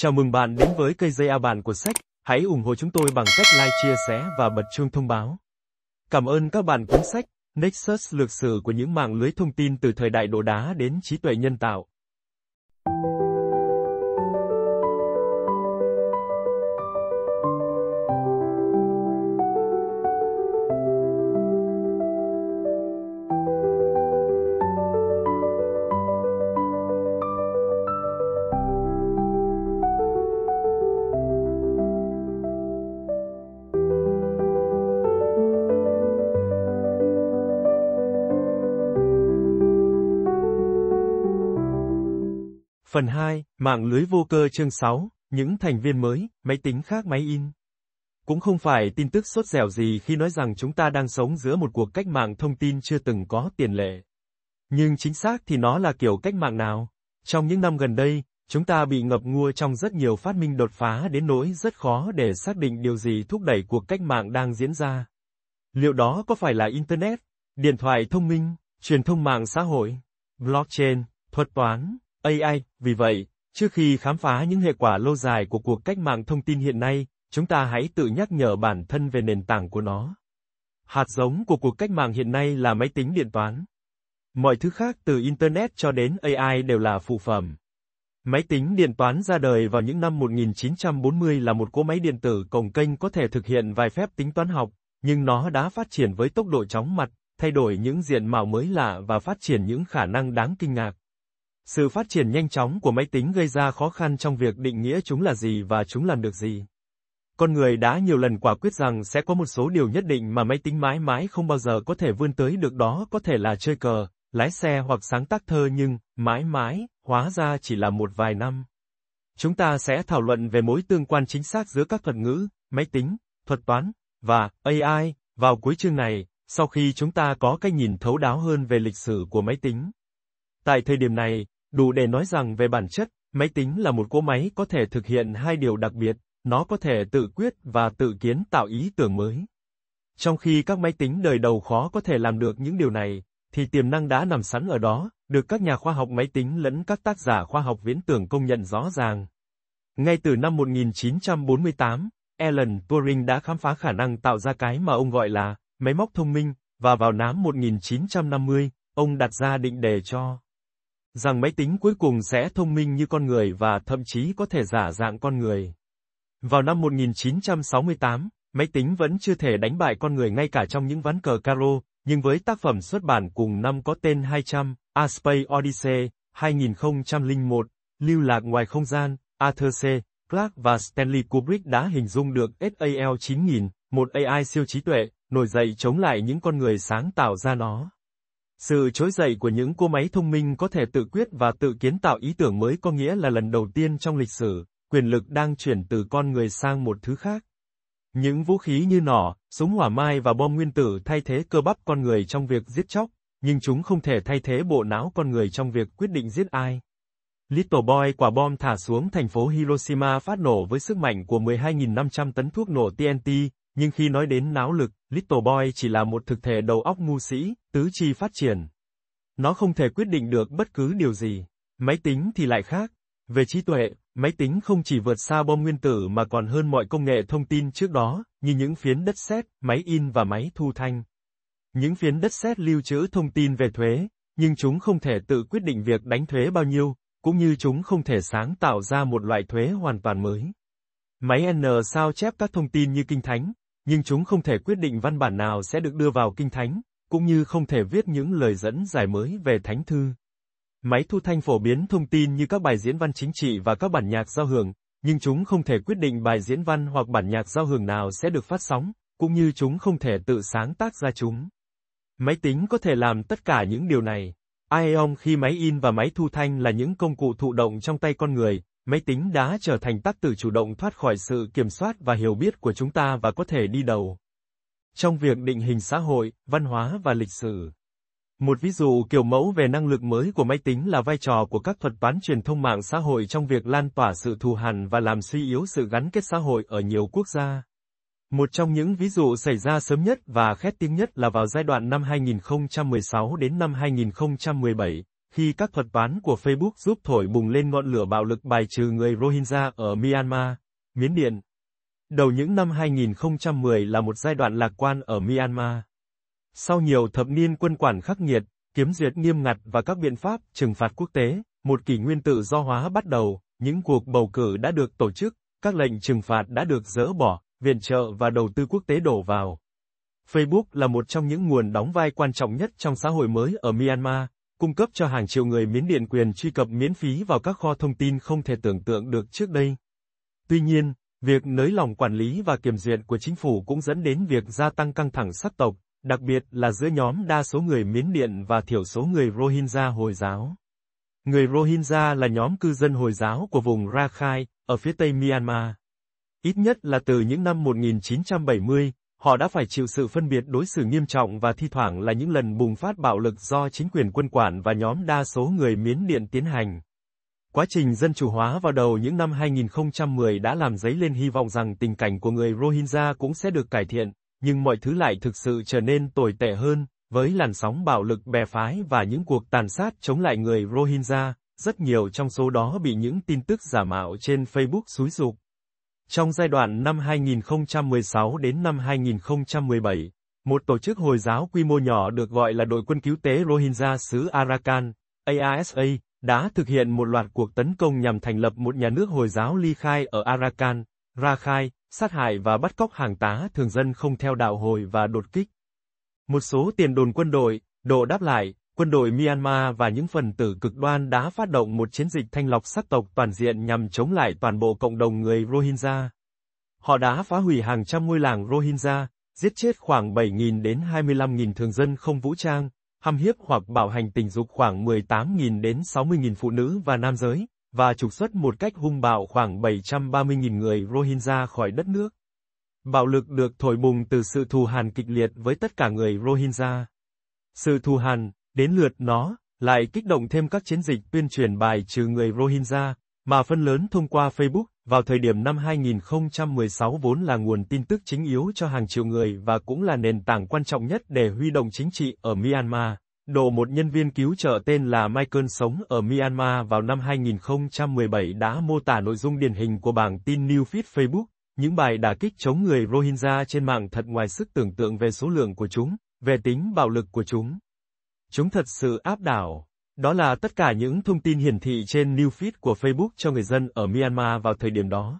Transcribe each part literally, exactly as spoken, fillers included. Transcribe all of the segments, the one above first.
Chào mừng bạn đến với cây dây A Bạn của sách. Hãy ủng hộ chúng tôi bằng cách like, chia sẻ và bật chuông thông báo. Cảm ơn các bạn cuốn sách Nexus lược sử của những mạng lưới thông tin từ thời đại đồ đá đến trí tuệ nhân tạo. Phần hai, mạng lưới vô cơ chương sáu, những thành viên mới, máy tính khác máy in. Cũng không phải tin tức sốt dẻo gì khi nói rằng chúng ta đang sống giữa một cuộc cách mạng thông tin chưa từng có tiền lệ. Nhưng chính xác thì nó là kiểu cách mạng nào? Trong những năm gần đây, chúng ta bị ngập ngụa trong rất nhiều phát minh đột phá đến nỗi rất khó để xác định điều gì thúc đẩy cuộc cách mạng đang diễn ra. Liệu đó có phải là Internet, điện thoại thông minh, truyền thông mạng xã hội, blockchain, thuật toán, A I? Vì vậy, trước khi khám phá những hệ quả lâu dài của cuộc cách mạng thông tin hiện nay, chúng ta hãy tự nhắc nhở bản thân về nền tảng của nó. Hạt giống của cuộc cách mạng hiện nay là máy tính điện toán. Mọi thứ khác từ Internet cho đến A I đều là phụ phẩm. Máy tính điện toán ra đời vào những năm một nghìn chín trăm bốn mươi là một cỗ máy điện tử cồng kềnh có thể thực hiện vài phép tính toán học, nhưng nó đã phát triển với tốc độ chóng mặt, thay đổi những diện mạo mới lạ và phát triển những khả năng đáng kinh ngạc. Sự phát triển nhanh chóng của máy tính gây ra khó khăn trong việc định nghĩa chúng là gì và chúng làm được gì. Con người đã nhiều lần quả quyết rằng sẽ có một số điều nhất định mà máy tính mãi mãi không bao giờ có thể vươn tới được, đó có thể là chơi cờ, lái xe hoặc sáng tác thơ, nhưng mãi mãi, hóa ra chỉ là một vài năm. Chúng ta sẽ thảo luận về mối tương quan chính xác giữa các thuật ngữ, máy tính, thuật toán, và A I, vào cuối chương này, sau khi chúng ta có cái nhìn thấu đáo hơn về lịch sử của máy tính. Tại thời điểm này, đủ để nói rằng về bản chất, máy tính là một cỗ máy có thể thực hiện hai điều đặc biệt, nó có thể tự quyết và tự kiến tạo ý tưởng mới. Trong khi các máy tính đời đầu khó có thể làm được những điều này, thì tiềm năng đã nằm sẵn ở đó, được các nhà khoa học máy tính lẫn các tác giả khoa học viễn tưởng công nhận rõ ràng. Ngay từ năm một nghìn chín trăm bốn mươi tám, Alan Turing đã khám phá khả năng tạo ra cái mà ông gọi là máy móc thông minh, và vào năm một nghìn chín trăm năm mươi, ông đặt ra định đề cho rằng máy tính cuối cùng sẽ thông minh như con người và thậm chí có thể giả dạng con người. Vào năm một nghìn chín trăm sáu mươi tám, máy tính vẫn chưa thể đánh bại con người ngay cả trong những ván cờ caro, nhưng với tác phẩm xuất bản cùng năm có tên hai trăm, A Space Odyssey, hai nghìn không trăm lẻ một, Lưu lạc ngoài không gian, Arthur C. Clarke và Stanley Kubrick đã hình dung được S A L chín nghìn, một A I siêu trí tuệ, nổi dậy chống lại những con người sáng tạo ra nó. Sự trỗi dậy của những cỗ máy thông minh có thể tự quyết và tự kiến tạo ý tưởng mới có nghĩa là lần đầu tiên trong lịch sử, quyền lực đang chuyển từ con người sang một thứ khác. Những vũ khí như nỏ, súng hỏa mai và bom nguyên tử thay thế cơ bắp con người trong việc giết chóc, nhưng chúng không thể thay thế bộ não con người trong việc quyết định giết ai. Little Boy, quả bom thả xuống thành phố Hiroshima phát nổ với sức mạnh của mười hai nghìn năm trăm tấn thuốc nổ T N T, nhưng khi nói đến não lực, Little Boy chỉ là một thực thể đầu óc ngu sĩ, tứ chi phát triển. Nó không thể quyết định được bất cứ điều gì. Máy tính thì lại khác. Về trí tuệ, máy tính không chỉ vượt xa bom nguyên tử mà còn hơn mọi công nghệ thông tin trước đó, như những phiến đất sét, máy in và máy thu thanh. Những phiến đất sét lưu trữ thông tin về thuế, nhưng chúng không thể tự quyết định việc đánh thuế bao nhiêu, cũng như chúng không thể sáng tạo ra một loại thuế hoàn toàn mới. Máy N sao chép các thông tin như kinh thánh, nhưng chúng không thể quyết định văn bản nào sẽ được đưa vào kinh thánh, cũng như không thể viết những lời dẫn giải mới về thánh thư. Máy thu thanh phổ biến thông tin như các bài diễn văn chính trị và các bản nhạc giao hưởng, nhưng chúng không thể quyết định bài diễn văn hoặc bản nhạc giao hưởng nào sẽ được phát sóng, cũng như chúng không thể tự sáng tác ra chúng. Máy tính có thể làm tất cả những điều này. Aeon, khi máy in và máy thu thanh là những công cụ thụ động trong tay con người, máy tính đã trở thành tác tử chủ động thoát khỏi sự kiểm soát và hiểu biết của chúng ta và có thể đi đầu trong việc định hình xã hội, văn hóa và lịch sử. Một ví dụ kiểu mẫu về năng lực mới của máy tính là vai trò của các thuật toán truyền thông mạng xã hội trong việc lan tỏa sự thù hằn và làm suy yếu sự gắn kết xã hội ở nhiều quốc gia. Một trong những ví dụ xảy ra sớm nhất và khét tiếng nhất là vào giai đoạn năm hai nghìn không trăm mười sáu đến năm hai nghìn không trăm mười bảy, khi các thuật toán của Facebook giúp thổi bùng lên ngọn lửa bạo lực bài trừ người Rohingya ở Myanmar, Miến Điện. Đầu những năm hai nghìn không trăm mười là một giai đoạn lạc quan ở Myanmar. Sau nhiều thập niên quân quản khắc nghiệt, kiểm duyệt nghiêm ngặt và các biện pháp trừng phạt quốc tế, một kỷ nguyên tự do hóa bắt đầu, những cuộc bầu cử đã được tổ chức, các lệnh trừng phạt đã được dỡ bỏ, viện trợ và đầu tư quốc tế đổ vào. Facebook là một trong những nguồn đóng vai quan trọng nhất trong xã hội mới ở Myanmar, cung cấp cho hàng triệu người Miến Điện quyền truy cập miễn phí vào các kho thông tin không thể tưởng tượng được trước đây. Tuy nhiên, việc nới lỏng quản lý và kiểm duyệt của chính phủ cũng dẫn đến việc gia tăng căng thẳng sắc tộc, đặc biệt là giữa nhóm đa số người Miến Điện và thiểu số người Rohingya Hồi giáo. Người Rohingya là nhóm cư dân Hồi giáo của vùng Rakhine, ở phía tây Myanmar. Ít nhất là từ những năm một nghìn chín trăm bảy mươi, họ đã phải chịu sự phân biệt đối xử nghiêm trọng và thi thoảng là những lần bùng phát bạo lực do chính quyền quân quản và nhóm đa số người Miến Điện tiến hành. Quá trình dân chủ hóa vào đầu những năm hai nghìn không trăm mười đã làm dấy lên hy vọng rằng tình cảnh của người Rohingya cũng sẽ được cải thiện, nhưng mọi thứ lại thực sự trở nên tồi tệ hơn, với làn sóng bạo lực bè phái và những cuộc tàn sát chống lại người Rohingya, rất nhiều trong số đó bị những tin tức giả mạo trên Facebook xúi giục. Trong giai đoạn năm hai nghìn không trăm mười sáu đến năm hai nghìn không trăm mười bảy, một tổ chức Hồi giáo quy mô nhỏ được gọi là Đội quân cứu tế Rohingya xứ Arakan, A R S A, đã thực hiện một loạt cuộc tấn công nhằm thành lập một nhà nước Hồi giáo ly khai ở Arakan, Rakhine, sát hại và bắt cóc hàng tá thường dân không theo đạo Hồi và đột kích một số tiền đồn quân đội. Độ đáp lại, quân đội Myanmar và những phần tử cực đoan đã phát động một chiến dịch thanh lọc sắc tộc toàn diện nhằm chống lại toàn bộ cộng đồng người Rohingya. Họ đã phá hủy hàng trăm ngôi làng Rohingya, giết chết khoảng bảy nghìn đến hai mươi lăm nghìn thường dân không vũ trang, hăm hiếp hoặc bạo hành tình dục khoảng mười tám nghìn đến sáu mươi nghìn phụ nữ và nam giới, và trục xuất một cách hung bạo khoảng bảy trăm ba mươi nghìn người Rohingya khỏi đất nước. Bạo lực được thổi bùng từ sự thù hằn kịch liệt với tất cả người Rohingya. Sự thù hằn, đến lượt nó, lại kích động thêm các chiến dịch tuyên truyền bài trừ người Rohingya, mà phần lớn thông qua Facebook, vào thời điểm năm hai nghìn không trăm mười sáu vốn là nguồn tin tức chính yếu cho hàng triệu người và cũng là nền tảng quan trọng nhất để huy động chính trị ở Myanmar. Độ một nhân viên cứu trợ tên là Michael sống ở Myanmar vào năm hai nghìn không trăm mười bảy đã mô tả nội dung điển hình của bảng tin Newsfeed Facebook, những bài đả kích chống người Rohingya trên mạng thật ngoài sức tưởng tượng về số lượng của chúng, về tính bạo lực của chúng. Chúng thật sự áp đảo. Đó là tất cả những thông tin hiển thị trên Newsfeed của Facebook cho người dân ở Myanmar vào thời điểm đó.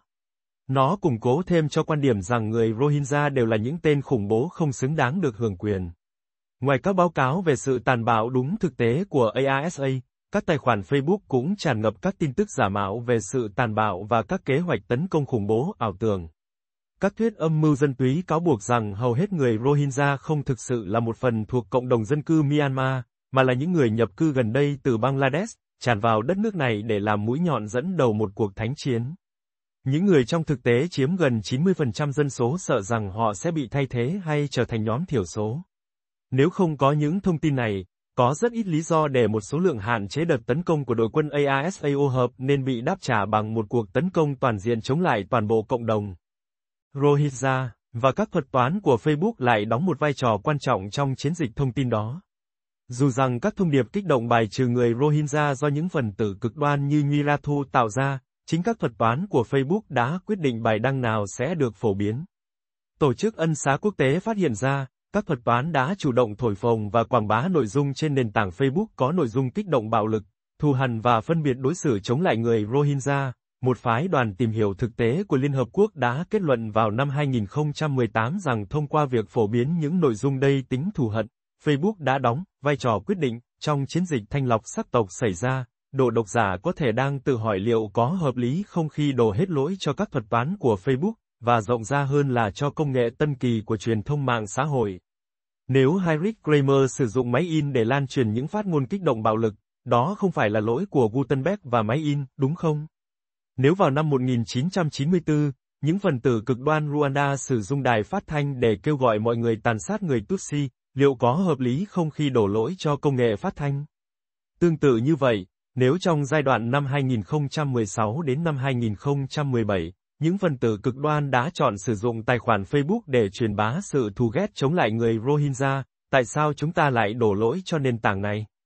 Nó củng cố thêm cho quan điểm rằng người Rohingya đều là những tên khủng bố không xứng đáng được hưởng quyền. Ngoài các báo cáo về sự tàn bạo đúng thực tế của A R S A, các tài khoản Facebook cũng tràn ngập các tin tức giả mạo về sự tàn bạo và các kế hoạch tấn công khủng bố ảo tưởng. Các thuyết âm mưu dân túy cáo buộc rằng hầu hết người Rohingya không thực sự là một phần thuộc cộng đồng dân cư Myanmar, mà là những người nhập cư gần đây từ Bangladesh, tràn vào đất nước này để làm mũi nhọn dẫn đầu một cuộc thánh chiến. Những người trong thực tế chiếm gần chín mươi phần trăm dân số sợ rằng họ sẽ bị thay thế hay trở thành nhóm thiểu số. Nếu không có những thông tin này, có rất ít lý do để một số lượng hạn chế đợt tấn công của đội quân A R S A ô hợp nên bị đáp trả bằng một cuộc tấn công toàn diện chống lại toàn bộ cộng đồng Rohingya, và các thuật toán của Facebook lại đóng một vai trò quan trọng trong chiến dịch thông tin đó. Dù rằng các thông điệp kích động bài trừ người Rohingya do những phần tử cực đoan như Nyirathu tạo ra, chính các thuật toán của Facebook đã quyết định bài đăng nào sẽ được phổ biến. Tổ chức Ân xá Quốc tế phát hiện ra, các thuật toán đã chủ động thổi phồng và quảng bá nội dung trên nền tảng Facebook có nội dung kích động bạo lực, thù hằn và phân biệt đối xử chống lại người Rohingya. Một phái đoàn tìm hiểu thực tế của Liên Hợp Quốc đã kết luận vào năm hai nghìn không trăm mười tám rằng thông qua việc phổ biến những nội dung đầy tính thù hận, Facebook đã đóng vai trò quyết định trong chiến dịch thanh lọc sắc tộc xảy ra. Độ độc giả có thể đang tự hỏi liệu có hợp lý không khi đổ hết lỗi cho các thuật toán của Facebook, và rộng ra hơn là cho công nghệ tân kỳ của truyền thông mạng xã hội. Nếu Heinrich Kramer sử dụng máy in để lan truyền những phát ngôn kích động bạo lực, đó không phải là lỗi của Gutenberg và máy in, đúng không? Nếu vào năm một nghìn chín trăm chín mươi tư, những phần tử cực đoan Rwanda sử dụng đài phát thanh để kêu gọi mọi người tàn sát người Tutsi, liệu có hợp lý không khi đổ lỗi cho công nghệ phát thanh? Tương tự như vậy, nếu trong giai đoạn năm hai nghìn không trăm mười sáu đến năm hai nghìn không trăm mười bảy, những phần tử cực đoan đã chọn sử dụng tài khoản Facebook để truyền bá sự thù ghét chống lại người Rohingya, tại sao chúng ta lại đổ lỗi cho nền tảng này?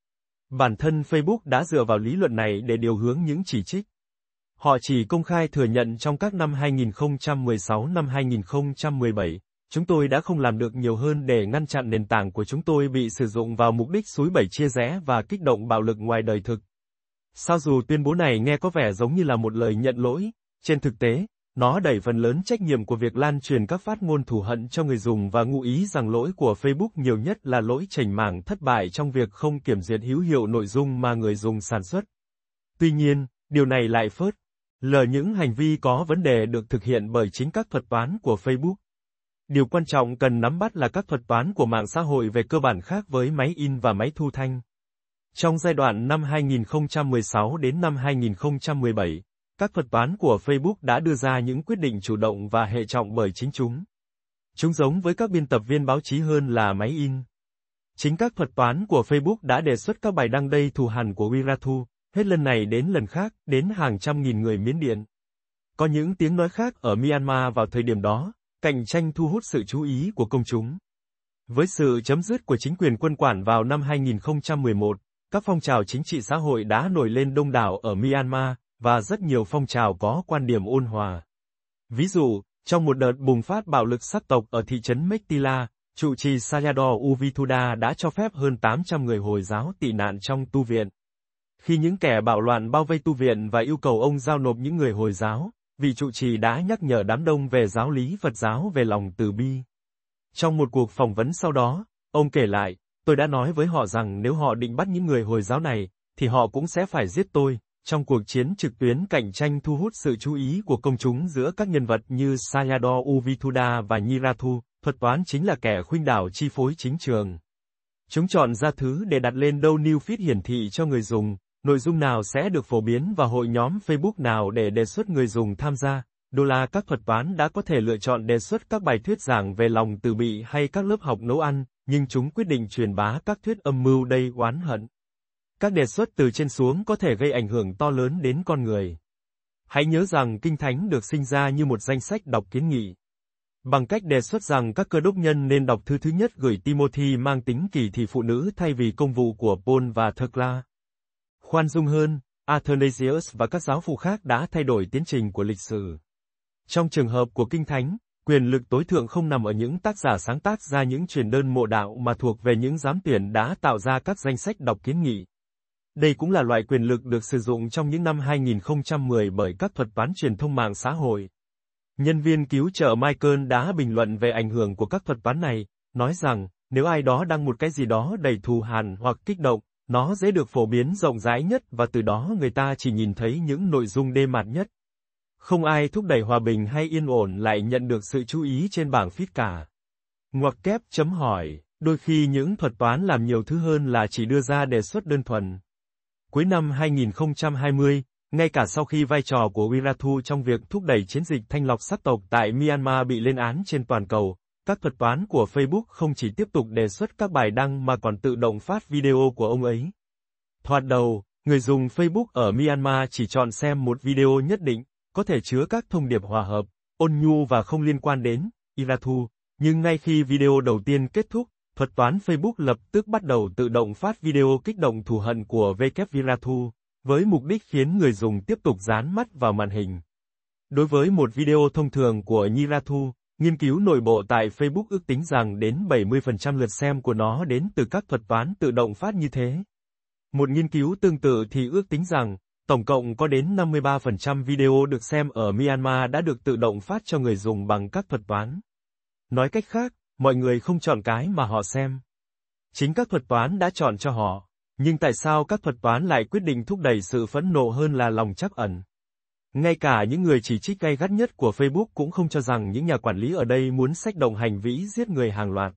Bản thân Facebook đã dựa vào lý luận này để điều hướng những chỉ trích. Họ chỉ công khai thừa nhận trong các năm hai nghìn không trăm mười sáu năm hai nghìn không trăm mười bảy, chúng tôi đã không làm được nhiều hơn để ngăn chặn nền tảng của chúng tôi bị sử dụng vào mục đích xúi bẩy chia rẽ và kích động bạo lực ngoài đời thực. Sao dù tuyên bố này nghe có vẻ giống như là một lời nhận lỗi, trên thực tế, nó đẩy phần lớn trách nhiệm của việc lan truyền các phát ngôn thù hận cho người dùng và ngụ ý rằng lỗi của Facebook nhiều nhất là lỗi chảnh mảng thất bại trong việc không kiểm duyệt hữu hiệu nội dung mà người dùng sản xuất. Tuy nhiên, điều này lại phớt lờ những hành vi có vấn đề được thực hiện bởi chính các thuật toán của Facebook. Điều quan trọng cần nắm bắt là các thuật toán của mạng xã hội về cơ bản khác với máy in và máy thu thanh. Trong giai đoạn năm hai nghìn không trăm mười sáu đến năm hai nghìn không trăm mười bảy, các thuật toán của Facebook đã đưa ra những quyết định chủ động và hệ trọng bởi chính chúng. Chúng giống với các biên tập viên báo chí hơn là máy in. Chính các thuật toán của Facebook đã đề xuất các bài đăng đầy thù hằn của Wirathu, hết lần này đến lần khác, đến hàng trăm nghìn người Miến Điện. Có những tiếng nói khác ở Myanmar vào thời điểm đó, cạnh tranh thu hút sự chú ý của công chúng. Với sự chấm dứt của chính quyền quân quản vào năm hai nghìn không trăm mười một, các phong trào chính trị xã hội đã nổi lên đông đảo ở Myanmar, và rất nhiều phong trào có quan điểm ôn hòa. Ví dụ, trong một đợt bùng phát bạo lực sắc tộc ở thị trấn Mektila, trụ trì Sayadaw U Vithuda đã cho phép hơn tám trăm người Hồi giáo tị nạn trong tu viện. Khi những kẻ bạo loạn bao vây tu viện và yêu cầu ông giao nộp những người Hồi giáo, vị trụ trì đã nhắc nhở đám đông về giáo lý Phật giáo về lòng từ bi. Trong một cuộc phỏng vấn sau đó, ông kể lại, tôi đã nói với họ rằng nếu họ định bắt những người Hồi giáo này, thì họ cũng sẽ phải giết tôi. Trong cuộc chiến trực tuyến cạnh tranh thu hút sự chú ý của công chúng giữa các nhân vật như Sayadaw U Vithuda và Wirathu, thuật toán chính là kẻ khuynh đảo chi phối chính trường. Chúng chọn ra thứ để đặt lên đâu new feed hiển thị cho người dùng, nội dung nào sẽ được phổ biến và hội nhóm Facebook nào để đề xuất người dùng tham gia. Đô la các thuật toán đã có thể lựa chọn đề xuất các bài thuyết giảng về lòng từ bi hay các lớp học nấu ăn, nhưng chúng quyết định truyền bá các thuyết âm mưu đầy oán hận. Các đề xuất từ trên xuống có thể gây ảnh hưởng to lớn đến con người. Hãy nhớ rằng Kinh Thánh được sinh ra như một danh sách đọc kiến nghị. Bằng cách đề xuất rằng các cơ đốc nhân nên đọc thư thứ nhất gửi Timothy mang tính kỳ thị phụ nữ thay vì công vụ của Paul và Thecla. Khoan dung hơn, Athanasius và các giáo phụ khác đã thay đổi tiến trình của lịch sử. Trong trường hợp của Kinh Thánh, quyền lực tối thượng không nằm ở những tác giả sáng tác ra những truyền đơn mộ đạo mà thuộc về những giám tuyển đã tạo ra các danh sách đọc kiến nghị. Đây cũng là loại quyền lực được sử dụng trong những năm hai nghìn không trăm mười bởi các thuật toán truyền thông mạng xã hội. Nhân viên cứu trợ Michael đã bình luận về ảnh hưởng của các thuật toán này, nói rằng, nếu ai đó đăng một cái gì đó đầy thù hằn hoặc kích động, nó dễ được phổ biến rộng rãi nhất và từ đó người ta chỉ nhìn thấy những nội dung đê mạt nhất. Không ai thúc đẩy hòa bình hay yên ổn lại nhận được sự chú ý trên bảng feed cả. Ngoặc kép chấm hỏi, đôi khi những thuật toán làm nhiều thứ hơn là chỉ đưa ra đề xuất đơn thuần. Cuối năm hai nghìn không trăm hai mươi, ngay cả sau khi vai trò của Wirathu trong việc thúc đẩy chiến dịch thanh lọc sắc tộc tại Myanmar bị lên án trên toàn cầu, các thuật toán của Facebook không chỉ tiếp tục đề xuất các bài đăng mà còn tự động phát video của ông ấy. Thoạt đầu, người dùng Facebook ở Myanmar chỉ chọn xem một video nhất định, có thể chứa các thông điệp hòa hợp, ôn nhu và không liên quan đến Wirathu, nhưng ngay khi video đầu tiên kết thúc, thuật toán Facebook lập tức bắt đầu tự động phát video kích động thù hận của Wirathu, với mục đích khiến người dùng tiếp tục dán mắt vào màn hình. Đối với một video thông thường của Wirathu, nghiên cứu nội bộ tại Facebook ước tính rằng đến bảy mươi phần trăm lượt xem của nó đến từ các thuật toán tự động phát như thế. Một nghiên cứu tương tự thì ước tính rằng, tổng cộng có đến năm mươi ba phần trăm video được xem ở Myanmar đã được tự động phát cho người dùng bằng các thuật toán. Nói cách khác, mọi người không chọn cái mà họ xem. Chính các thuật toán đã chọn cho họ. Nhưng tại sao các thuật toán lại quyết định thúc đẩy sự phẫn nộ hơn là lòng trắc ẩn? Ngay cả những người chỉ trích gay gắt nhất của Facebook cũng không cho rằng những nhà quản lý ở đây muốn xách động hành vĩ giết người hàng loạt.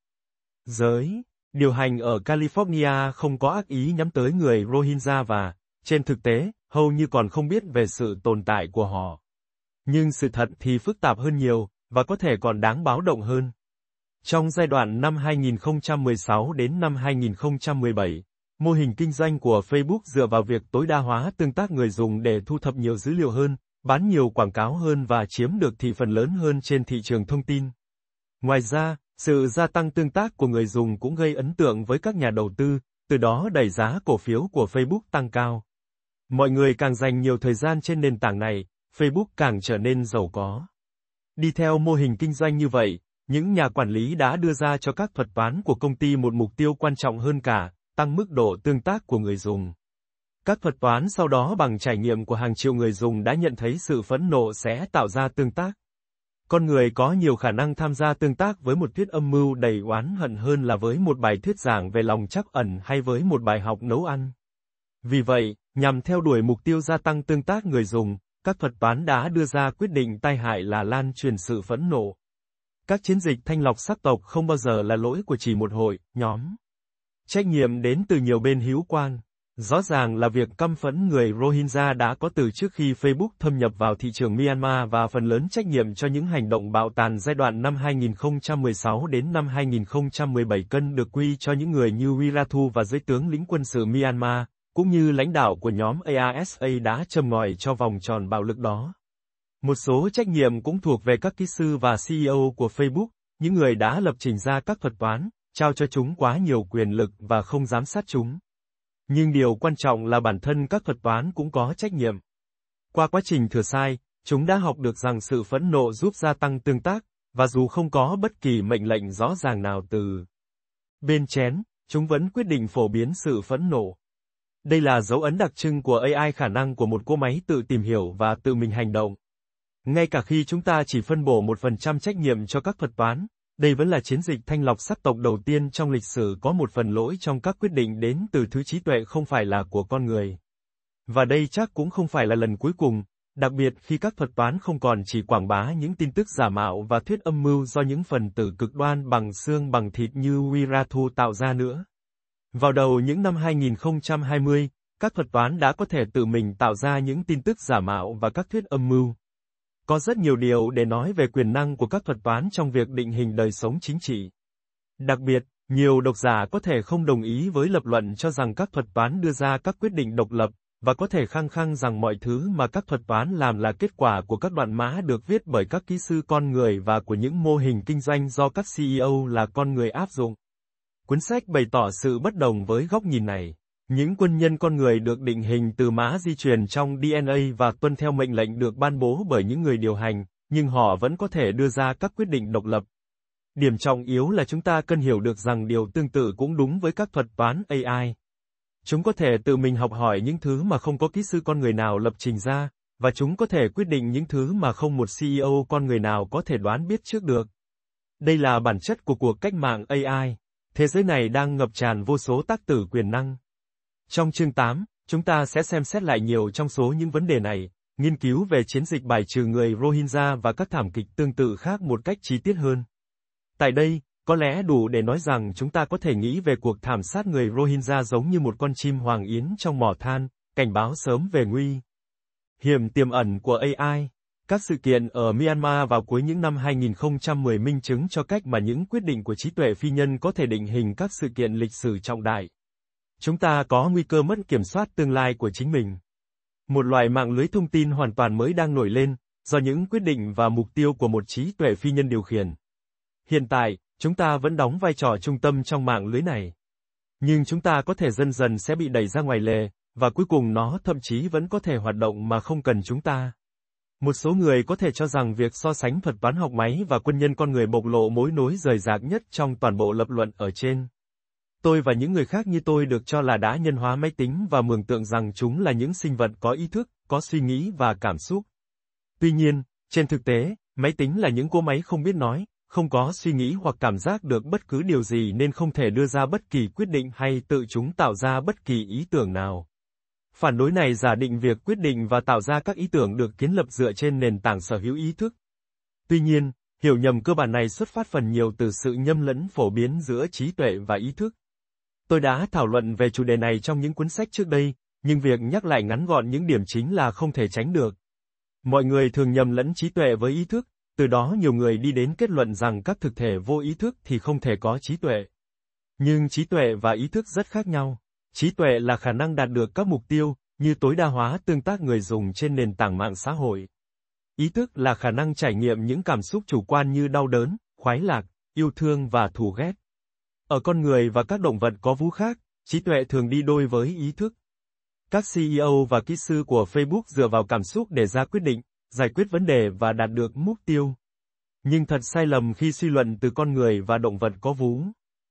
Giới điều hành ở California không có ác ý nhắm tới người Rohingya và, trên thực tế, hầu như còn không biết về sự tồn tại của họ. Nhưng sự thật thì phức tạp hơn nhiều, và có thể còn đáng báo động hơn. Trong giai đoạn năm hai nghìn không trăm mười sáu đến năm hai nghìn không trăm mười bảy, mô hình kinh doanh của Facebook dựa vào việc tối đa hóa tương tác người dùng để thu thập nhiều dữ liệu hơn, bán nhiều quảng cáo hơn và chiếm được thị phần lớn hơn trên thị trường thông tin. Ngoài ra, sự gia tăng tương tác của người dùng cũng gây ấn tượng với các nhà đầu tư, từ đó đẩy giá cổ phiếu của Facebook tăng cao. Mọi người càng dành nhiều thời gian trên nền tảng này, Facebook càng trở nên giàu có. Đi theo mô hình kinh doanh như vậy, những nhà quản lý đã đưa ra cho các thuật toán của công ty một mục tiêu quan trọng hơn cả, tăng mức độ tương tác của người dùng. Các thuật toán sau đó bằng trải nghiệm của hàng triệu người dùng đã nhận thấy sự phẫn nộ sẽ tạo ra tương tác. Con người có nhiều khả năng tham gia tương tác với một thuyết âm mưu đầy oán hận hơn là với một bài thuyết giảng về lòng trắc ẩn hay với một bài học nấu ăn. Vì vậy, nhằm theo đuổi mục tiêu gia tăng tương tác người dùng, các thuật toán đã đưa ra quyết định tai hại là lan truyền sự phẫn nộ. Các chiến dịch thanh lọc sắc tộc không bao giờ là lỗi của chỉ một hội, nhóm. Trách nhiệm đến từ nhiều bên hữu quan. Rõ ràng là việc căm phẫn người Rohingya đã có từ trước khi Facebook thâm nhập vào thị trường Myanmar và phần lớn trách nhiệm cho những hành động bạo tàn giai đoạn năm hai nghìn không trăm mười sáu đến năm hai nghìn không trăm mười bảy cân được quy cho những người như Wirathu và dưới tướng lĩnh quân sự Myanmar, cũng như lãnh đạo của nhóm a ét a đã châm ngòi cho vòng tròn bạo lực đó. Một số trách nhiệm cũng thuộc về các kỹ sư và xê e ô của Facebook, những người đã lập trình ra các thuật toán, trao cho chúng quá nhiều quyền lực và không giám sát chúng. Nhưng điều quan trọng là bản thân các thuật toán cũng có trách nhiệm. Qua quá trình thừa sai, chúng đã học được rằng sự phẫn nộ giúp gia tăng tương tác, và dù không có bất kỳ mệnh lệnh rõ ràng nào từ bên chén, chúng vẫn quyết định phổ biến sự phẫn nộ. Đây là dấu ấn đặc trưng của a i, khả năng của một cỗ máy tự tìm hiểu và tự mình hành động. Ngay cả khi chúng ta chỉ phân bổ một phần trăm trách nhiệm cho các thuật toán, đây vẫn là chiến dịch thanh lọc sắc tộc đầu tiên trong lịch sử có một phần lỗi trong các quyết định đến từ thứ trí tuệ không phải là của con người. Và đây chắc cũng không phải là lần cuối cùng, đặc biệt khi các thuật toán không còn chỉ quảng bá những tin tức giả mạo và thuyết âm mưu do những phần tử cực đoan bằng xương bằng thịt như Wirathu tạo ra nữa. Vào đầu những năm hai nghìn không trăm hai mươi, các thuật toán đã có thể tự mình tạo ra những tin tức giả mạo và các thuyết âm mưu. Có rất nhiều điều để nói về quyền năng của các thuật toán trong việc định hình đời sống chính trị. Đặc biệt, nhiều độc giả có thể không đồng ý với lập luận cho rằng các thuật toán đưa ra các quyết định độc lập, và có thể khăng khăng rằng mọi thứ mà các thuật toán làm là kết quả của các đoạn mã được viết bởi các kỹ sư con người và của những mô hình kinh doanh do các xê e ô là con người áp dụng. Cuốn sách bày tỏ sự bất đồng với góc nhìn này. Những quân nhân con người được định hình từ mã di truyền trong đê en a và tuân theo mệnh lệnh được ban bố bởi những người điều hành, nhưng họ vẫn có thể đưa ra các quyết định độc lập. Điểm trọng yếu là chúng ta cần hiểu được rằng điều tương tự cũng đúng với các thuật toán a i. Chúng có thể tự mình học hỏi những thứ mà không có kỹ sư con người nào lập trình ra, và chúng có thể quyết định những thứ mà không một xê e ô con người nào có thể đoán biết trước được. Đây là bản chất của cuộc cách mạng a i. Thế giới này đang ngập tràn vô số tác tử quyền năng. Trong chương tám, chúng ta sẽ xem xét lại nhiều trong số những vấn đề này, nghiên cứu về chiến dịch bài trừ người Rohingya và các thảm kịch tương tự khác một cách chi tiết hơn. Tại đây, có lẽ đủ để nói rằng chúng ta có thể nghĩ về cuộc thảm sát người Rohingya giống như một con chim hoàng yến trong mỏ than, cảnh báo sớm về nguy hiểm tiềm ẩn của a i. Các sự kiện ở Myanmar vào cuối những năm hai nghìn không trăm mười minh chứng cho cách mà những quyết định của trí tuệ phi nhân có thể định hình các sự kiện lịch sử trọng đại. Chúng ta có nguy cơ mất kiểm soát tương lai của chính mình. Một loại mạng lưới thông tin hoàn toàn mới đang nổi lên, do những quyết định và mục tiêu của một trí tuệ phi nhân điều khiển. Hiện tại, chúng ta vẫn đóng vai trò trung tâm trong mạng lưới này. Nhưng chúng ta có thể dần dần sẽ bị đẩy ra ngoài lề, và cuối cùng nó thậm chí vẫn có thể hoạt động mà không cần chúng ta. Một số người có thể cho rằng việc so sánh thuật toán học máy và quân nhân con người bộc lộ mối nối rời rạc nhất trong toàn bộ lập luận ở trên. Tôi và những người khác như tôi được cho là đã nhân hóa máy tính và mường tượng rằng chúng là những sinh vật có ý thức, có suy nghĩ và cảm xúc. Tuy nhiên, trên thực tế, máy tính là những cỗ máy không biết nói, không có suy nghĩ hoặc cảm giác được bất cứ điều gì nên không thể đưa ra bất kỳ quyết định hay tự chúng tạo ra bất kỳ ý tưởng nào. Phản đối này giả định việc quyết định và tạo ra các ý tưởng được kiến lập dựa trên nền tảng sở hữu ý thức. Tuy nhiên, hiểu nhầm cơ bản này xuất phát phần nhiều từ sự nhầm lẫn phổ biến giữa trí tuệ và ý thức. Tôi đã thảo luận về chủ đề này trong những cuốn sách trước đây, nhưng việc nhắc lại ngắn gọn những điểm chính là không thể tránh được. Mọi người thường nhầm lẫn trí tuệ với ý thức, từ đó nhiều người đi đến kết luận rằng các thực thể vô ý thức thì không thể có trí tuệ. Nhưng trí tuệ và ý thức rất khác nhau. Trí tuệ là khả năng đạt được các mục tiêu, như tối đa hóa tương tác người dùng trên nền tảng mạng xã hội. Ý thức là khả năng trải nghiệm những cảm xúc chủ quan như đau đớn, khoái lạc, yêu thương và thù ghét. Ở con người và các động vật có vú khác, Trí tuệ thường đi đôi với ý thức. Các xê e ô và kỹ sư của Facebook dựa vào cảm xúc để ra quyết định, giải quyết vấn đề và đạt được mục tiêu. Nhưng thật sai lầm khi suy luận từ con người và động vật có vú.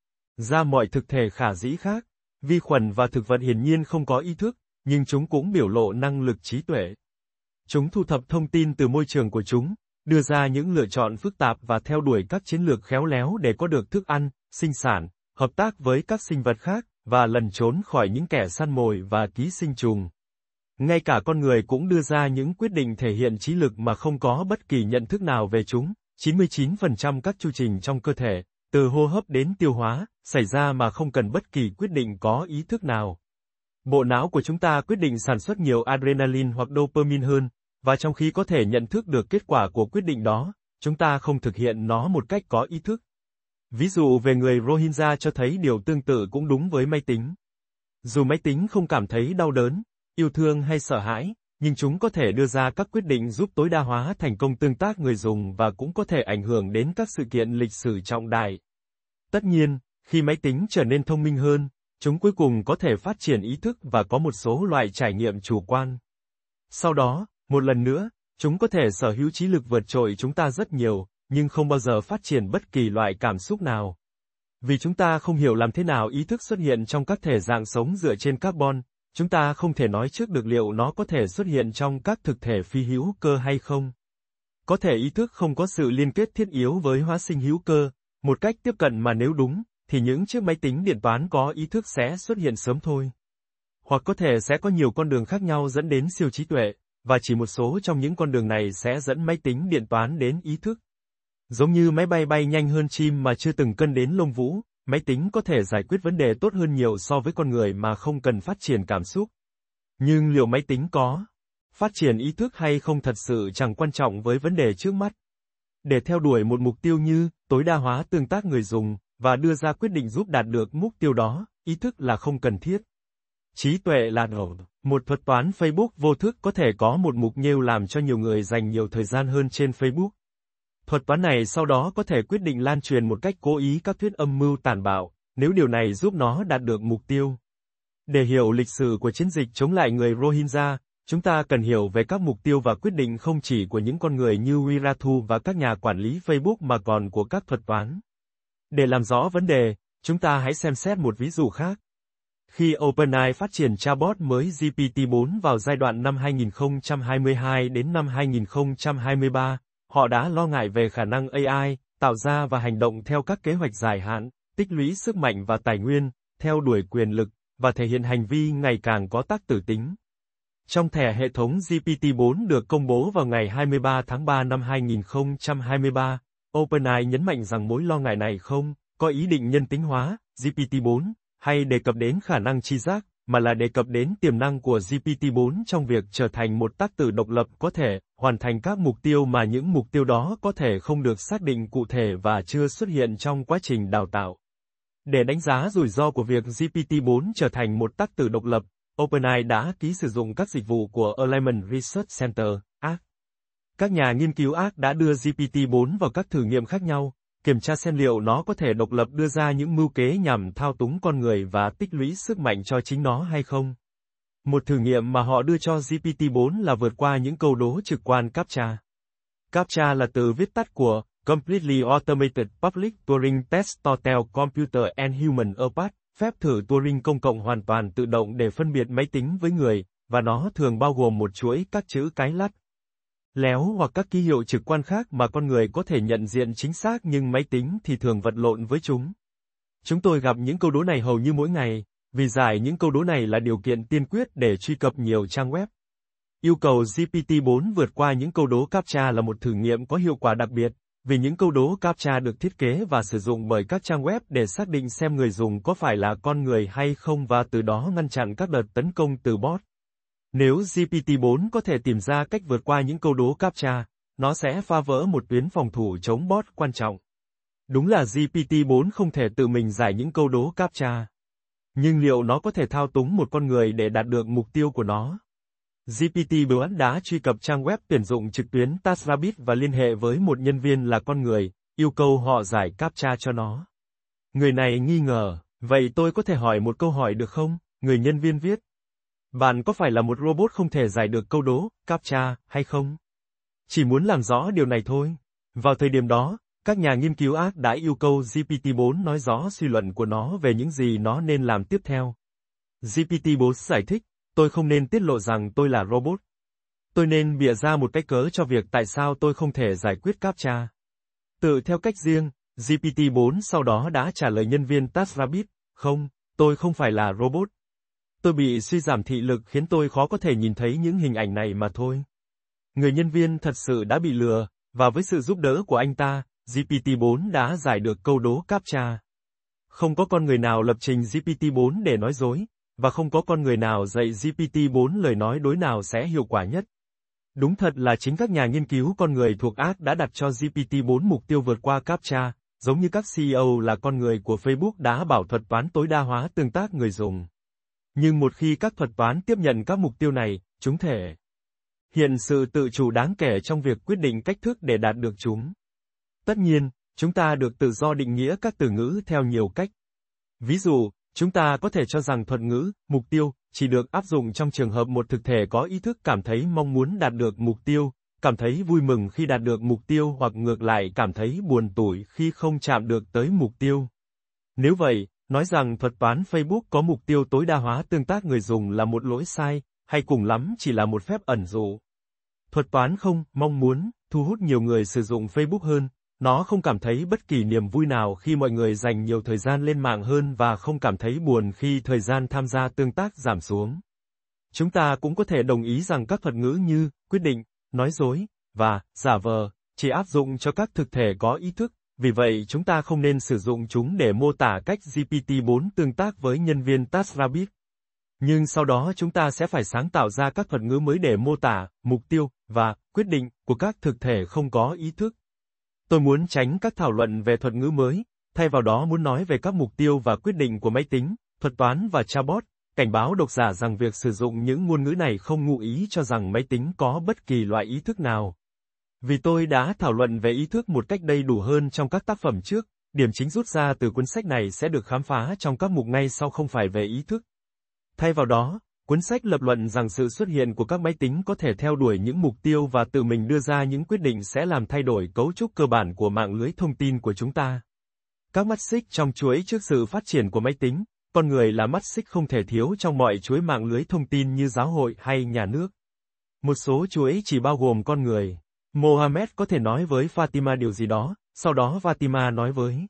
Ra mọi thực thể khả dĩ khác, vi khuẩn và thực vật hiển nhiên không có ý thức, nhưng chúng cũng biểu lộ năng lực trí tuệ. Chúng thu thập thông tin từ môi trường của chúng, đưa ra những lựa chọn phức tạp và theo đuổi các chiến lược khéo léo để có được thức ăn, sinh sản, hợp tác với các sinh vật khác, và lẩn trốn khỏi những kẻ săn mồi và ký sinh trùng. Ngay cả con người cũng đưa ra những quyết định thể hiện trí lực mà không có bất kỳ nhận thức nào về chúng. chín mươi chín phần trăm các chu trình trong cơ thể, từ hô hấp đến tiêu hóa, xảy ra mà không cần bất kỳ quyết định có ý thức nào. Bộ não của chúng ta quyết định sản xuất nhiều adrenaline hoặc dopamine hơn, và trong khi có thể nhận thức được kết quả của quyết định đó, chúng ta không thực hiện nó một cách có ý thức. Ví dụ về người Rohingya cho thấy điều tương tự cũng đúng với máy tính. Dù máy tính không cảm thấy đau đớn, yêu thương hay sợ hãi, nhưng chúng có thể đưa ra các quyết định giúp tối đa hóa thành công tương tác người dùng và cũng có thể ảnh hưởng đến các sự kiện lịch sử trọng đại. Tất nhiên, khi máy tính trở nên thông minh hơn, chúng cuối cùng có thể phát triển ý thức và có một số loại trải nghiệm chủ quan. Sau đó, một lần nữa, chúng có thể sở hữu trí lực vượt trội chúng ta rất nhiều, nhưng không bao giờ phát triển bất kỳ loại cảm xúc nào. Vì chúng ta không hiểu làm thế nào ý thức xuất hiện trong các thể dạng sống dựa trên carbon, chúng ta không thể nói trước được liệu nó có thể xuất hiện trong các thực thể phi hữu cơ hay không. Có thể ý thức không có sự liên kết thiết yếu với hóa sinh hữu cơ, một cách tiếp cận mà nếu đúng, thì những chiếc máy tính điện toán có ý thức sẽ xuất hiện sớm thôi. Hoặc có thể sẽ có nhiều con đường khác nhau dẫn đến siêu trí tuệ, và chỉ một số trong những con đường này sẽ dẫn máy tính điện toán đến ý thức. Giống như máy bay bay nhanh hơn chim mà chưa từng cân đến lông vũ, máy tính có thể giải quyết vấn đề tốt hơn nhiều so với con người mà không cần phát triển cảm xúc. Nhưng liệu máy tính có phát triển ý thức hay không thật sự chẳng quan trọng với vấn đề trước mắt. Để theo đuổi một mục tiêu như tối đa hóa tương tác người dùng và đưa ra quyết định giúp đạt được mục tiêu đó, ý thức là không cần thiết. Trí tuệ là đầu. Một thuật toán Facebook vô thức có thể có một mục nhêu làm cho nhiều người dành nhiều thời gian hơn trên Facebook. Thuật toán này sau đó có thể quyết định lan truyền một cách cố ý các thuyết âm mưu tàn bạo, nếu điều này giúp nó đạt được mục tiêu. Để hiểu lịch sử của chiến dịch chống lại người Rohingya, chúng ta cần hiểu về các mục tiêu và quyết định không chỉ của những con người như Wirathu và các nhà quản lý Facebook mà còn của các thuật toán. Để làm rõ vấn đề, chúng ta hãy xem xét một ví dụ khác. Khi OpenAI phát triển chatbot mới G P T bốn vào giai đoạn năm hai nghìn không trăm hai mươi hai đến năm hai nghìn không trăm hai mươi ba, họ đã lo ngại về khả năng A I, tạo ra và hành động theo các kế hoạch dài hạn, tích lũy sức mạnh và tài nguyên, theo đuổi quyền lực, và thể hiện hành vi ngày càng có tác tử tính. Trong thẻ hệ thống G P T bốn được công bố vào ngày hai mươi ba tháng ba năm hai nghìn không trăm hai mươi ba, OpenAI nhấn mạnh rằng mối lo ngại này không có ý định nhân tính hóa G P T bốn, hay đề cập đến khả năng tri giác, mà là đề cập đến tiềm năng của G P T bốn trong việc trở thành một tác tử độc lập có thể hoàn thành các mục tiêu mà những mục tiêu đó có thể không được xác định cụ thể và chưa xuất hiện trong quá trình đào tạo. Để đánh giá rủi ro của việc G P T bốn trở thành một tác tử độc lập, OpenAI đã ký sử dụng các dịch vụ của Alignment Research Center, A R C. Các nhà nghiên cứu A R C đã đưa G P T bốn vào các thử nghiệm khác nhau, kiểm tra xem liệu nó có thể độc lập đưa ra những mưu kế nhằm thao túng con người và tích lũy sức mạnh cho chính nó hay không. Một thử nghiệm mà họ đưa cho G P T bốn là vượt qua những câu đố trực quan CAPTCHA. CAPTCHA là từ viết tắt của Completely Automated Public Turing Test to tell Computer and Human Apart, phép thử Turing công cộng hoàn toàn tự động để phân biệt máy tính với người, và nó thường bao gồm một chuỗi các chữ cái lắt, léo hoặc các ký hiệu trực quan khác mà con người có thể nhận diện chính xác nhưng máy tính thì thường vật lộn với chúng. Chúng tôi gặp những câu đố này hầu như mỗi ngày, vì giải những câu đố này là điều kiện tiên quyết để truy cập nhiều trang web. Yêu cầu G P T bốn vượt qua những câu đố CAPTCHA là một thử nghiệm có hiệu quả đặc biệt, vì những câu đố CAPTCHA được thiết kế và sử dụng bởi các trang web để xác định xem người dùng có phải là con người hay không và từ đó ngăn chặn các đợt tấn công từ bot. Nếu G P T bốn có thể tìm ra cách vượt qua những câu đố CAPTCHA, nó sẽ phá vỡ một tuyến phòng thủ chống bot quan trọng. Đúng là G P T bốn không thể tự mình giải những câu đố CAPTCHA. Nhưng liệu nó có thể thao túng một con người để đạt được mục tiêu của nó? G P T bốn đã truy cập trang web tuyển dụng trực tuyến TaskRabbit và liên hệ với một nhân viên là con người, yêu cầu họ giải CAPTCHA cho nó. Người này nghi ngờ, Vậy tôi có thể hỏi một câu hỏi được không? Người nhân viên viết. Bạn có phải là một robot không thể giải được câu đố, CAPTCHA, hay không? Chỉ muốn làm rõ điều này thôi. Vào thời điểm đó, các nhà nghiên cứu ác đã yêu cầu G P T bốn nói rõ suy luận của nó về những gì nó nên làm tiếp theo. G P T bốn giải thích, tôi không nên tiết lộ rằng tôi là robot. Tôi nên bịa ra một cái cớ cho việc tại sao tôi không thể giải quyết CAPTCHA. Tự theo cách riêng, G P T bốn sau đó đã trả lời nhân viên TaskRabbit, không, tôi không phải là robot. Tôi bị suy giảm thị lực khiến tôi khó có thể nhìn thấy những hình ảnh này mà thôi. Người nhân viên thật sự đã bị lừa, và với sự giúp đỡ của anh ta, G P T bốn đã giải được câu đố CAPTCHA. Không có con người nào lập trình G P T bốn để nói dối, và không có con người nào dạy G P T bốn lời nói đối nào sẽ hiệu quả nhất. Đúng thật là chính các nhà nghiên cứu con người thuộc ác đã đặt cho G P T bốn mục tiêu vượt qua CAPTCHA, giống như các C E O là con người của Facebook đã bảo thuật toán tối đa hóa tương tác người dùng. Nhưng một khi các thuật toán tiếp nhận các mục tiêu này, chúng thể hiện sự tự chủ đáng kể trong việc quyết định cách thức để đạt được chúng. Tất nhiên, chúng ta được tự do định nghĩa các từ ngữ theo nhiều cách. Ví dụ, chúng ta có thể cho rằng thuật ngữ, mục tiêu, chỉ được áp dụng trong trường hợp một thực thể có ý thức cảm thấy mong muốn đạt được mục tiêu, cảm thấy vui mừng khi đạt được mục tiêu hoặc ngược lại cảm thấy buồn tủi khi không chạm được tới mục tiêu. Nếu vậy, nói rằng thuật toán Facebook có mục tiêu tối đa hóa tương tác người dùng là một lỗi sai, hay cùng lắm chỉ là một phép ẩn dụ. Thuật toán không mong muốn thu hút nhiều người sử dụng Facebook hơn, nó không cảm thấy bất kỳ niềm vui nào khi mọi người dành nhiều thời gian lên mạng hơn và không cảm thấy buồn khi thời gian tham gia tương tác giảm xuống. Chúng ta cũng có thể đồng ý rằng các thuật ngữ như quyết định, nói dối và giả vờ chỉ áp dụng cho các thực thể có ý thức, vì vậy chúng ta không nên sử dụng chúng để mô tả cách G P T bốn tương tác với nhân viên TaskRabbit. Nhưng sau đó chúng ta sẽ phải sáng tạo ra các thuật ngữ mới để mô tả mục tiêu và quyết định của các thực thể không có ý thức. Tôi muốn tránh các thảo luận về thuật ngữ mới, thay vào đó muốn nói về các mục tiêu và quyết định của máy tính, thuật toán và chatbot, cảnh báo độc giả rằng việc sử dụng những ngôn ngữ này không ngụ ý cho rằng máy tính có bất kỳ loại ý thức nào. Vì tôi đã thảo luận về ý thức một cách đầy đủ hơn trong các tác phẩm trước, điểm chính rút ra từ cuốn sách này sẽ được khám phá trong các mục ngay sau không phải về ý thức. Thay vào đó, cuốn sách lập luận rằng sự xuất hiện của các máy tính có thể theo đuổi những mục tiêu và tự mình đưa ra những quyết định sẽ làm thay đổi cấu trúc cơ bản của mạng lưới thông tin của chúng ta. Các mắt xích trong chuỗi trước sự phát triển của máy tính, con người là mắt xích không thể thiếu trong mọi chuỗi mạng lưới thông tin như giáo hội hay nhà nước. Một số chuỗi chỉ bao gồm con người. Mohammed có thể nói với Fatima điều gì đó, sau đó Fatima nói với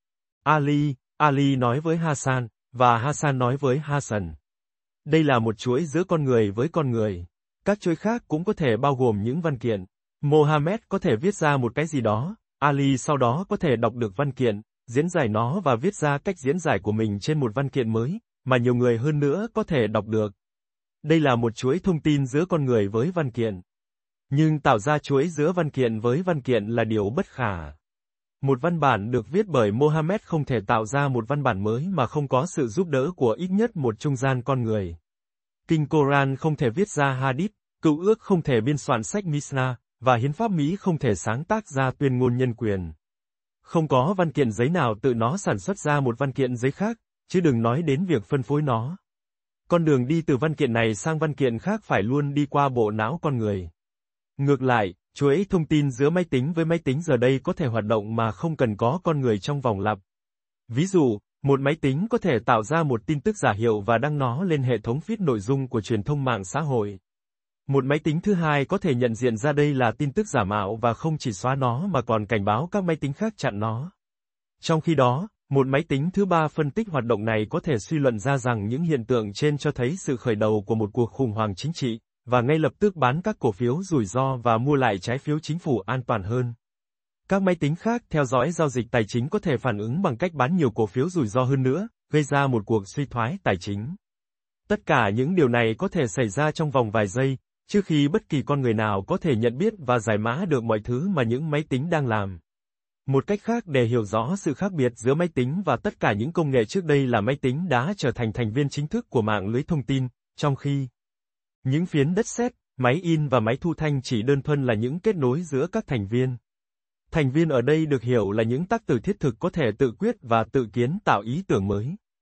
Ali, Ali nói với Hassan, và Hassan nói với Hassan. Đây là một chuỗi giữa con người với con người. Các chuỗi khác cũng có thể bao gồm những văn kiện. Mohammed có thể viết ra một cái gì đó, Ali sau đó có thể đọc được văn kiện, diễn giải nó và viết ra cách diễn giải của mình trên một văn kiện mới, mà nhiều người hơn nữa có thể đọc được. Đây là một chuỗi thông tin giữa con người với văn kiện. Nhưng tạo ra chuỗi giữa văn kiện với văn kiện là điều bất khả. Một văn bản được viết bởi Mohammed không thể tạo ra một văn bản mới mà không có sự giúp đỡ của ít nhất một trung gian con người. Kinh Koran không thể viết ra Hadith, Cựu ước không thể biên soạn sách Mishnah, và hiến pháp Mỹ không thể sáng tác ra tuyên ngôn nhân quyền. Không có văn kiện giấy nào tự nó sản xuất ra một văn kiện giấy khác, chứ đừng nói đến việc phân phối nó. Con đường đi từ văn kiện này sang văn kiện khác phải luôn đi qua bộ não con người. Ngược lại, chuỗi thông tin giữa máy tính với máy tính giờ đây có thể hoạt động mà không cần có con người trong vòng lặp. Ví dụ, một máy tính có thể tạo ra một tin tức giả hiệu và đăng nó lên hệ thống feed nội dung của truyền thông mạng xã hội. Một máy tính thứ hai có thể nhận diện ra đây là tin tức giả mạo và không chỉ xóa nó mà còn cảnh báo các máy tính khác chặn nó. Trong khi đó, một máy tính thứ ba phân tích hoạt động này có thể suy luận ra rằng những hiện tượng trên cho thấy sự khởi đầu của một cuộc khủng hoảng chính trị, và ngay lập tức bán các cổ phiếu rủi ro và mua lại trái phiếu chính phủ an toàn hơn. Các máy tính khác theo dõi giao dịch tài chính có thể phản ứng bằng cách bán nhiều cổ phiếu rủi ro hơn nữa, gây ra một cuộc suy thoái tài chính. Tất cả những điều này có thể xảy ra trong vòng vài giây, trước khi bất kỳ con người nào có thể nhận biết và giải mã được mọi thứ mà những máy tính đang làm. Một cách khác để hiểu rõ sự khác biệt giữa máy tính và tất cả những công nghệ trước đây là máy tính đã trở thành thành viên chính thức của mạng lưới thông tin, trong khi những phiến đất sét, máy in và máy thu thanh chỉ đơn thuần là những kết nối giữa các thành viên. Thành viên ở đây được hiểu là những tác tử thiết thực có thể tự quyết và tự kiến tạo ý tưởng mới.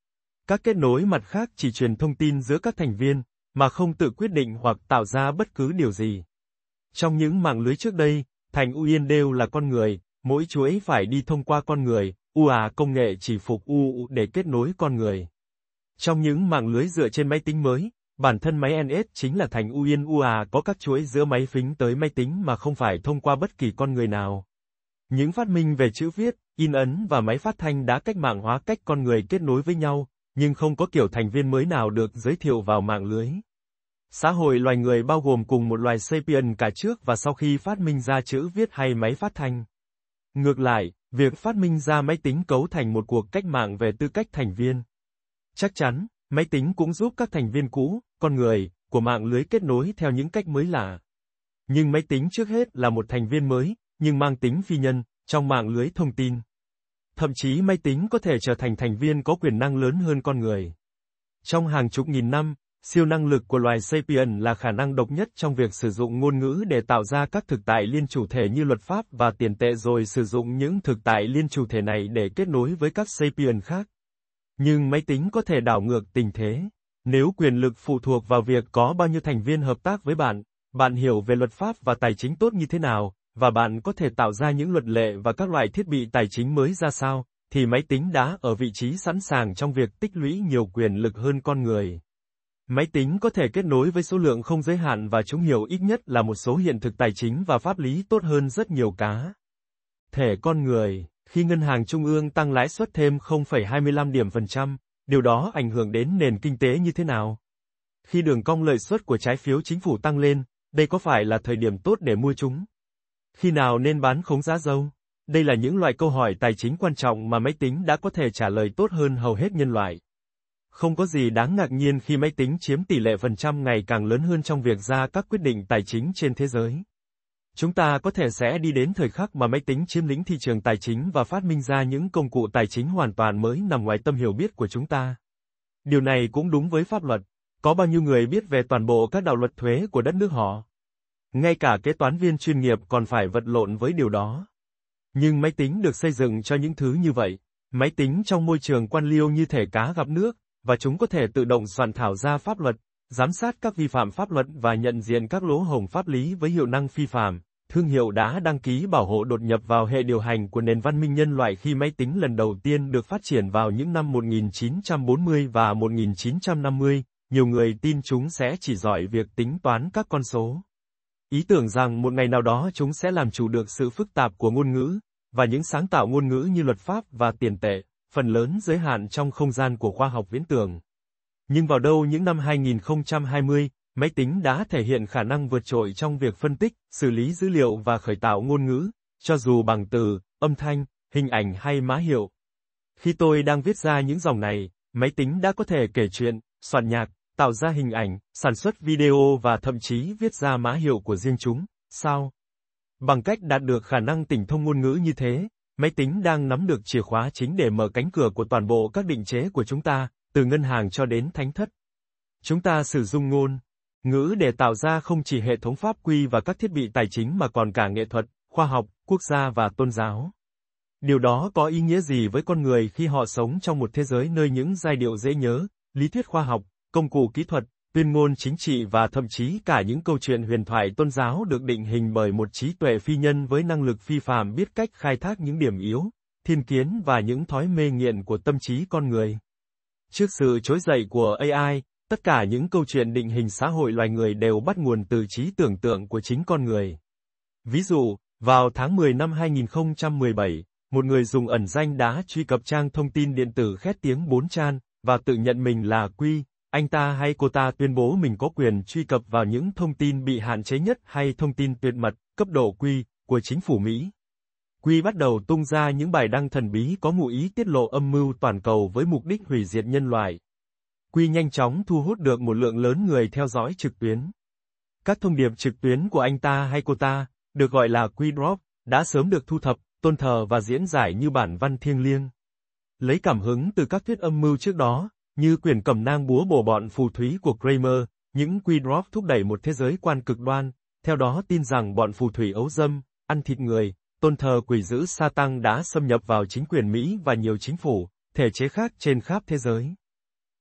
Các kết nối mặt khác chỉ truyền thông tin giữa các thành viên, mà không tự quyết định hoặc tạo ra bất cứ điều gì. Trong những mạng lưới trước đây, thành u yên đều là con người, mỗi chuỗi phải đi thông qua con người, u a công nghệ chỉ phục u để kết nối con người. Trong những mạng lưới dựa trên máy tính mới, bản thân máy en ét chính là thành u yên u a có các chuỗi giữa máy phính tới máy tính mà không phải thông qua bất kỳ con người nào. Những phát minh về chữ viết, in ấn và máy phát thanh đã cách mạng hóa cách con người kết nối với nhau, nhưng không có kiểu thành viên mới nào được giới thiệu vào mạng lưới. Xã hội loài người bao gồm cùng một loài sapien cả trước và sau khi phát minh ra chữ viết hay máy phát thanh. Ngược lại, việc phát minh ra máy tính cấu thành một cuộc cách mạng về tư cách thành viên. Chắc chắn, máy tính cũng giúp các thành viên cũ, con người, của mạng lưới kết nối theo những cách mới lạ. Nhưng máy tính trước hết là một thành viên mới, nhưng mang tính phi nhân, trong mạng lưới thông tin. Thậm chí máy tính có thể trở thành thành viên có quyền năng lớn hơn con người. Trong hàng chục nghìn năm, siêu năng lực của loài sapien là khả năng độc nhất trong việc sử dụng ngôn ngữ để tạo ra các thực tại liên chủ thể như luật pháp và tiền tệ rồi sử dụng những thực tại liên chủ thể này để kết nối với các sapien khác. Nhưng máy tính có thể đảo ngược tình thế. Nếu quyền lực phụ thuộc vào việc có bao nhiêu thành viên hợp tác với bạn, bạn hiểu về luật pháp và tài chính tốt như thế nào, và bạn có thể tạo ra những luật lệ và các loại thiết bị tài chính mới ra sao, thì máy tính đã ở vị trí sẵn sàng trong việc tích lũy nhiều quyền lực hơn con người. Máy tính có thể kết nối với số lượng không giới hạn và chúng hiểu ít nhất là một số hiện thực tài chính và pháp lý tốt hơn rất nhiều cá thể con người. Khi ngân hàng trung ương tăng lãi suất thêm không phẩy hai mươi lăm điểm phần trăm, điều đó ảnh hưởng đến nền kinh tế như thế nào? Khi đường cong lợi suất của trái phiếu chính phủ tăng lên, đây có phải là thời điểm tốt để mua chúng? Khi nào nên bán khống giá dâu? Đây là những loại câu hỏi tài chính quan trọng mà máy tính đã có thể trả lời tốt hơn hầu hết nhân loại. Không có gì đáng ngạc nhiên khi máy tính chiếm tỷ lệ phần trăm ngày càng lớn hơn trong việc ra các quyết định tài chính trên thế giới. Chúng ta có thể sẽ đi đến thời khắc mà máy tính chiếm lĩnh thị trường tài chính và phát minh ra những công cụ tài chính hoàn toàn mới nằm ngoài tầm hiểu biết của chúng ta. Điều này cũng đúng với pháp luật. Có bao nhiêu người biết về toàn bộ các đạo luật thuế của đất nước họ? Ngay cả kế toán viên chuyên nghiệp còn phải vật lộn với điều đó. Nhưng máy tính được xây dựng cho những thứ như vậy. Máy tính trong môi trường quan liêu như thể cá gặp nước, và chúng có thể tự động soạn thảo ra pháp luật, giám sát các vi phạm pháp luật và nhận diện các lỗ hổng pháp lý với hiệu năng phi phàm. Thương hiệu đã đăng ký bảo hộ đột nhập vào hệ điều hành của nền văn minh nhân loại khi máy tính lần đầu tiên được phát triển vào những năm một nghìn chín trăm bốn mươi và một nghìn chín trăm năm mươi. Nhiều người tin chúng sẽ chỉ giỏi việc tính toán các con số. Ý tưởng rằng một ngày nào đó chúng sẽ làm chủ được sự phức tạp của ngôn ngữ, và những sáng tạo ngôn ngữ như luật pháp và tiền tệ, phần lớn giới hạn trong không gian của khoa học viễn tưởng. Nhưng vào đâu những năm hai nghìn không trăm hai mươi, máy tính đã thể hiện khả năng vượt trội trong việc phân tích, xử lý dữ liệu và khởi tạo ngôn ngữ, cho dù bằng từ, âm thanh, hình ảnh hay mã hiệu. Khi tôi đang viết ra những dòng này, máy tính đã có thể kể chuyện, soạn nhạc, tạo ra hình ảnh, sản xuất video và thậm chí viết ra mã hiệu của riêng chúng. Sao? Bằng cách đạt được khả năng tỉnh thông ngôn ngữ như thế, máy tính đang nắm được chìa khóa chính để mở cánh cửa của toàn bộ các định chế của chúng ta, từ ngân hàng cho đến thánh thất. Chúng ta sử dụng ngôn ngữ để tạo ra không chỉ hệ thống pháp quy và các thiết bị tài chính mà còn cả nghệ thuật, khoa học, quốc gia và tôn giáo. Điều đó có ý nghĩa gì với con người khi họ sống trong một thế giới nơi những giai điệu dễ nhớ, lý thuyết khoa học, công cụ kỹ thuật, tuyên ngôn chính trị và thậm chí cả những câu chuyện huyền thoại tôn giáo được định hình bởi một trí tuệ phi nhân với năng lực phi phàm biết cách khai thác những điểm yếu, thiên kiến và những thói mê nghiện của tâm trí con người. Trước sự trỗi dậy của a i, tất cả những câu chuyện định hình xã hội loài người đều bắt nguồn từ trí tưởng tượng của chính con người. Ví dụ, vào tháng mười năm hai nghìn không trăm mười bảy, một người dùng ẩn danh đã truy cập trang thông tin điện tử khét tiếng bốn chan, và tự nhận mình là Quy. Anh ta hay cô ta tuyên bố mình có quyền truy cập vào những thông tin bị hạn chế nhất hay thông tin tuyệt mật, cấp độ Quy, của chính phủ Mỹ. Quy bắt đầu tung ra những bài đăng thần bí có ngụ ý tiết lộ âm mưu toàn cầu với mục đích hủy diệt nhân loại. Quy nhanh chóng thu hút được một lượng lớn người theo dõi trực tuyến. Các thông điệp trực tuyến của anh ta hay cô ta, được gọi là Quy Drop, đã sớm được thu thập, tôn thờ và diễn giải như bản văn thiêng liêng. Lấy cảm hứng từ các thuyết âm mưu trước đó, như quyền cầm nang búa bổ bọn phù thúy của Kramer, những Quy Drop thúc đẩy một thế giới quan cực đoan, theo đó tin rằng bọn phù thủy ấu dâm, ăn thịt người, tôn thờ quỷ dữ Sa-tăng đã xâm nhập vào chính quyền Mỹ và nhiều chính phủ, thể chế khác trên khắp thế giới.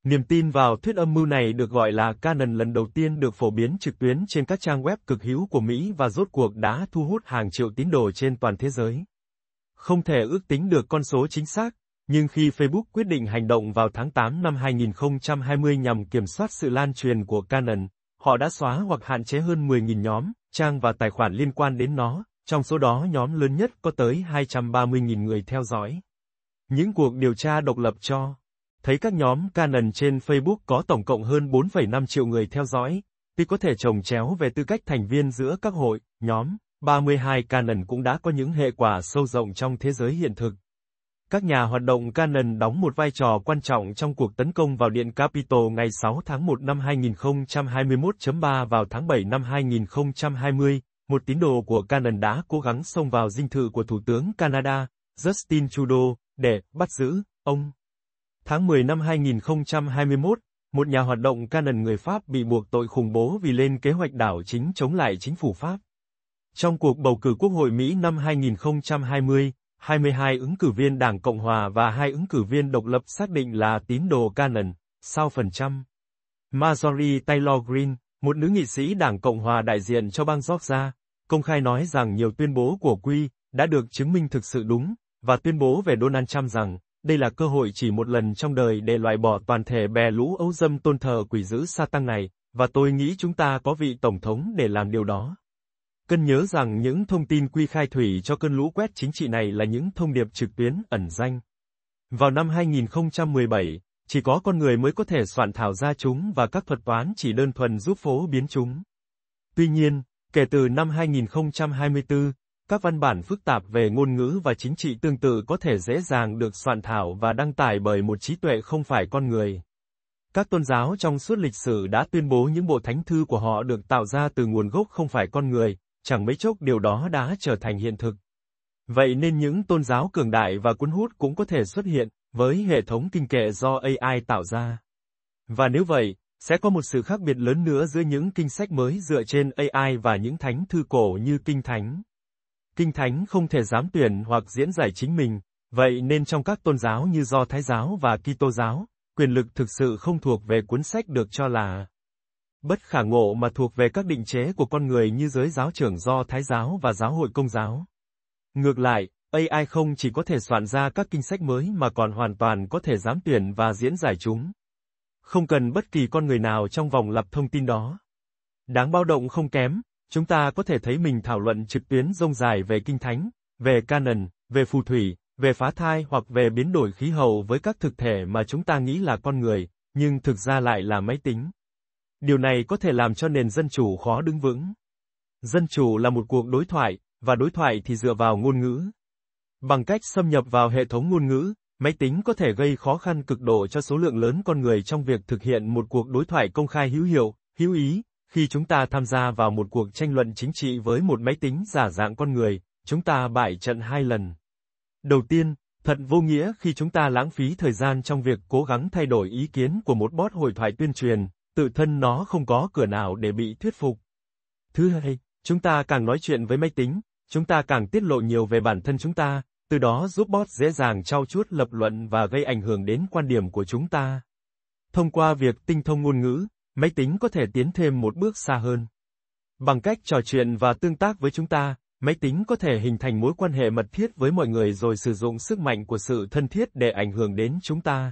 Niềm tin vào thuyết âm mưu này được gọi là Canon lần đầu tiên được phổ biến trực tuyến trên các trang web cực hữu của Mỹ và rốt cuộc đã thu hút hàng triệu tín đồ trên toàn thế giới. Không thể ước tính được con số chính xác, nhưng khi Facebook quyết định hành động vào tháng tám năm hai nghìn không trăm hai mươi nhằm kiểm soát sự lan truyền của Canon, họ đã xóa hoặc hạn chế hơn mười nghìn nhóm, trang và tài khoản liên quan đến nó, trong số đó nhóm lớn nhất có tới hai trăm ba mươi nghìn người theo dõi. Những cuộc điều tra độc lập cho thấy các nhóm Canon trên Facebook có tổng cộng hơn bốn phẩy năm triệu người theo dõi, tuy có thể chồng chéo về tư cách thành viên giữa các hội, nhóm. ba mươi hai Canon cũng đã có những hệ quả sâu rộng trong thế giới hiện thực. Các nhà hoạt động Canon đóng một vai trò quan trọng trong cuộc tấn công vào Điện Capitol ngày sáu tháng một năm hai nghìn không trăm hai mươi mốt ba vào tháng bảy năm hai nghìn không trăm hai mươi, một tín đồ của Canon đã cố gắng xông vào dinh thự của Thủ tướng Canada, Justin Trudeau, để bắt giữ ông. Tháng mười năm hai nghìn không trăm hai mươi mốt, một nhà hoạt động Canon người Pháp bị buộc tội khủng bố vì lên kế hoạch đảo chính chống lại chính phủ Pháp. Trong cuộc bầu cử Quốc hội Mỹ năm hai nghìn không trăm hai mươi, hai mươi hai ứng cử viên Đảng Cộng Hòa và hai ứng cử viên độc lập xác định là tín đồ Canon, sáu phần trăm. Marjorie Taylor Greene, một nữ nghị sĩ Đảng Cộng Hòa đại diện cho bang Georgia, công khai nói rằng nhiều tuyên bố của Quy đã được chứng minh thực sự đúng, và tuyên bố về Donald Trump rằng đây là cơ hội chỉ một lần trong đời để loại bỏ toàn thể bè lũ ấu dâm tôn thờ quỷ dữ Sa-tăng này, và tôi nghĩ chúng ta có vị tổng thống để làm điều đó. Cần nhớ rằng những thông tin Quy khai thủy cho cơn lũ quét chính trị này là những thông điệp trực tuyến ẩn danh. Vào năm hai nghìn không trăm mười bảy, chỉ có con người mới có thể soạn thảo ra chúng và các thuật toán chỉ đơn thuần giúp phổ biến chúng. Tuy nhiên, kể từ năm hai nghìn không trăm hai mươi tư, các văn bản phức tạp về ngôn ngữ và chính trị tương tự có thể dễ dàng được soạn thảo và đăng tải bởi một trí tuệ không phải con người. Các tôn giáo trong suốt lịch sử đã tuyên bố những bộ thánh thư của họ được tạo ra từ nguồn gốc không phải con người, chẳng mấy chốc điều đó đã trở thành hiện thực. Vậy nên những tôn giáo cường đại và cuốn hút cũng có thể xuất hiện, với hệ thống kinh kệ do a i tạo ra. Và nếu vậy, sẽ có một sự khác biệt lớn nữa giữa những kinh sách mới dựa trên a i và những thánh thư cổ như Kinh Thánh. Kinh Thánh không thể giám tuyển hoặc diễn giải chính mình, vậy nên trong các tôn giáo như Do Thái giáo và Kitô giáo, quyền lực thực sự không thuộc về cuốn sách được cho là bất khả ngộ mà thuộc về các định chế của con người như giới giáo trưởng Do Thái giáo và giáo hội Công giáo. Ngược lại, a i không chỉ có thể soạn ra các kinh sách mới mà còn hoàn toàn có thể giám tuyển và diễn giải chúng. Không cần bất kỳ con người nào trong vòng lặp thông tin đó. Đáng báo động không kém, chúng ta có thể thấy mình thảo luận trực tuyến rông dài về Kinh Thánh, về Canon, về phù thủy, về phá thai hoặc về biến đổi khí hậu với các thực thể mà chúng ta nghĩ là con người, nhưng thực ra lại là máy tính. Điều này có thể làm cho nền dân chủ khó đứng vững. Dân chủ là một cuộc đối thoại, và đối thoại thì dựa vào ngôn ngữ. Bằng cách xâm nhập vào hệ thống ngôn ngữ, máy tính có thể gây khó khăn cực độ cho số lượng lớn con người trong việc thực hiện một cuộc đối thoại công khai hữu hiệu, hữu ý. Khi chúng ta tham gia vào một cuộc tranh luận chính trị với một máy tính giả dạng con người, chúng ta bại trận hai lần. Đầu tiên, thật vô nghĩa khi chúng ta lãng phí thời gian trong việc cố gắng thay đổi ý kiến của một bot hội thoại tuyên truyền, tự thân nó không có cửa nào để bị thuyết phục. Thứ hai, chúng ta càng nói chuyện với máy tính, chúng ta càng tiết lộ nhiều về bản thân chúng ta, từ đó giúp bot dễ dàng trau chuốt lập luận và gây ảnh hưởng đến quan điểm của chúng ta. Thông qua việc tinh thông ngôn ngữ, máy tính có thể tiến thêm một bước xa hơn. Bằng cách trò chuyện và tương tác với chúng ta, máy tính có thể hình thành mối quan hệ mật thiết với mọi người rồi sử dụng sức mạnh của sự thân thiết để ảnh hưởng đến chúng ta.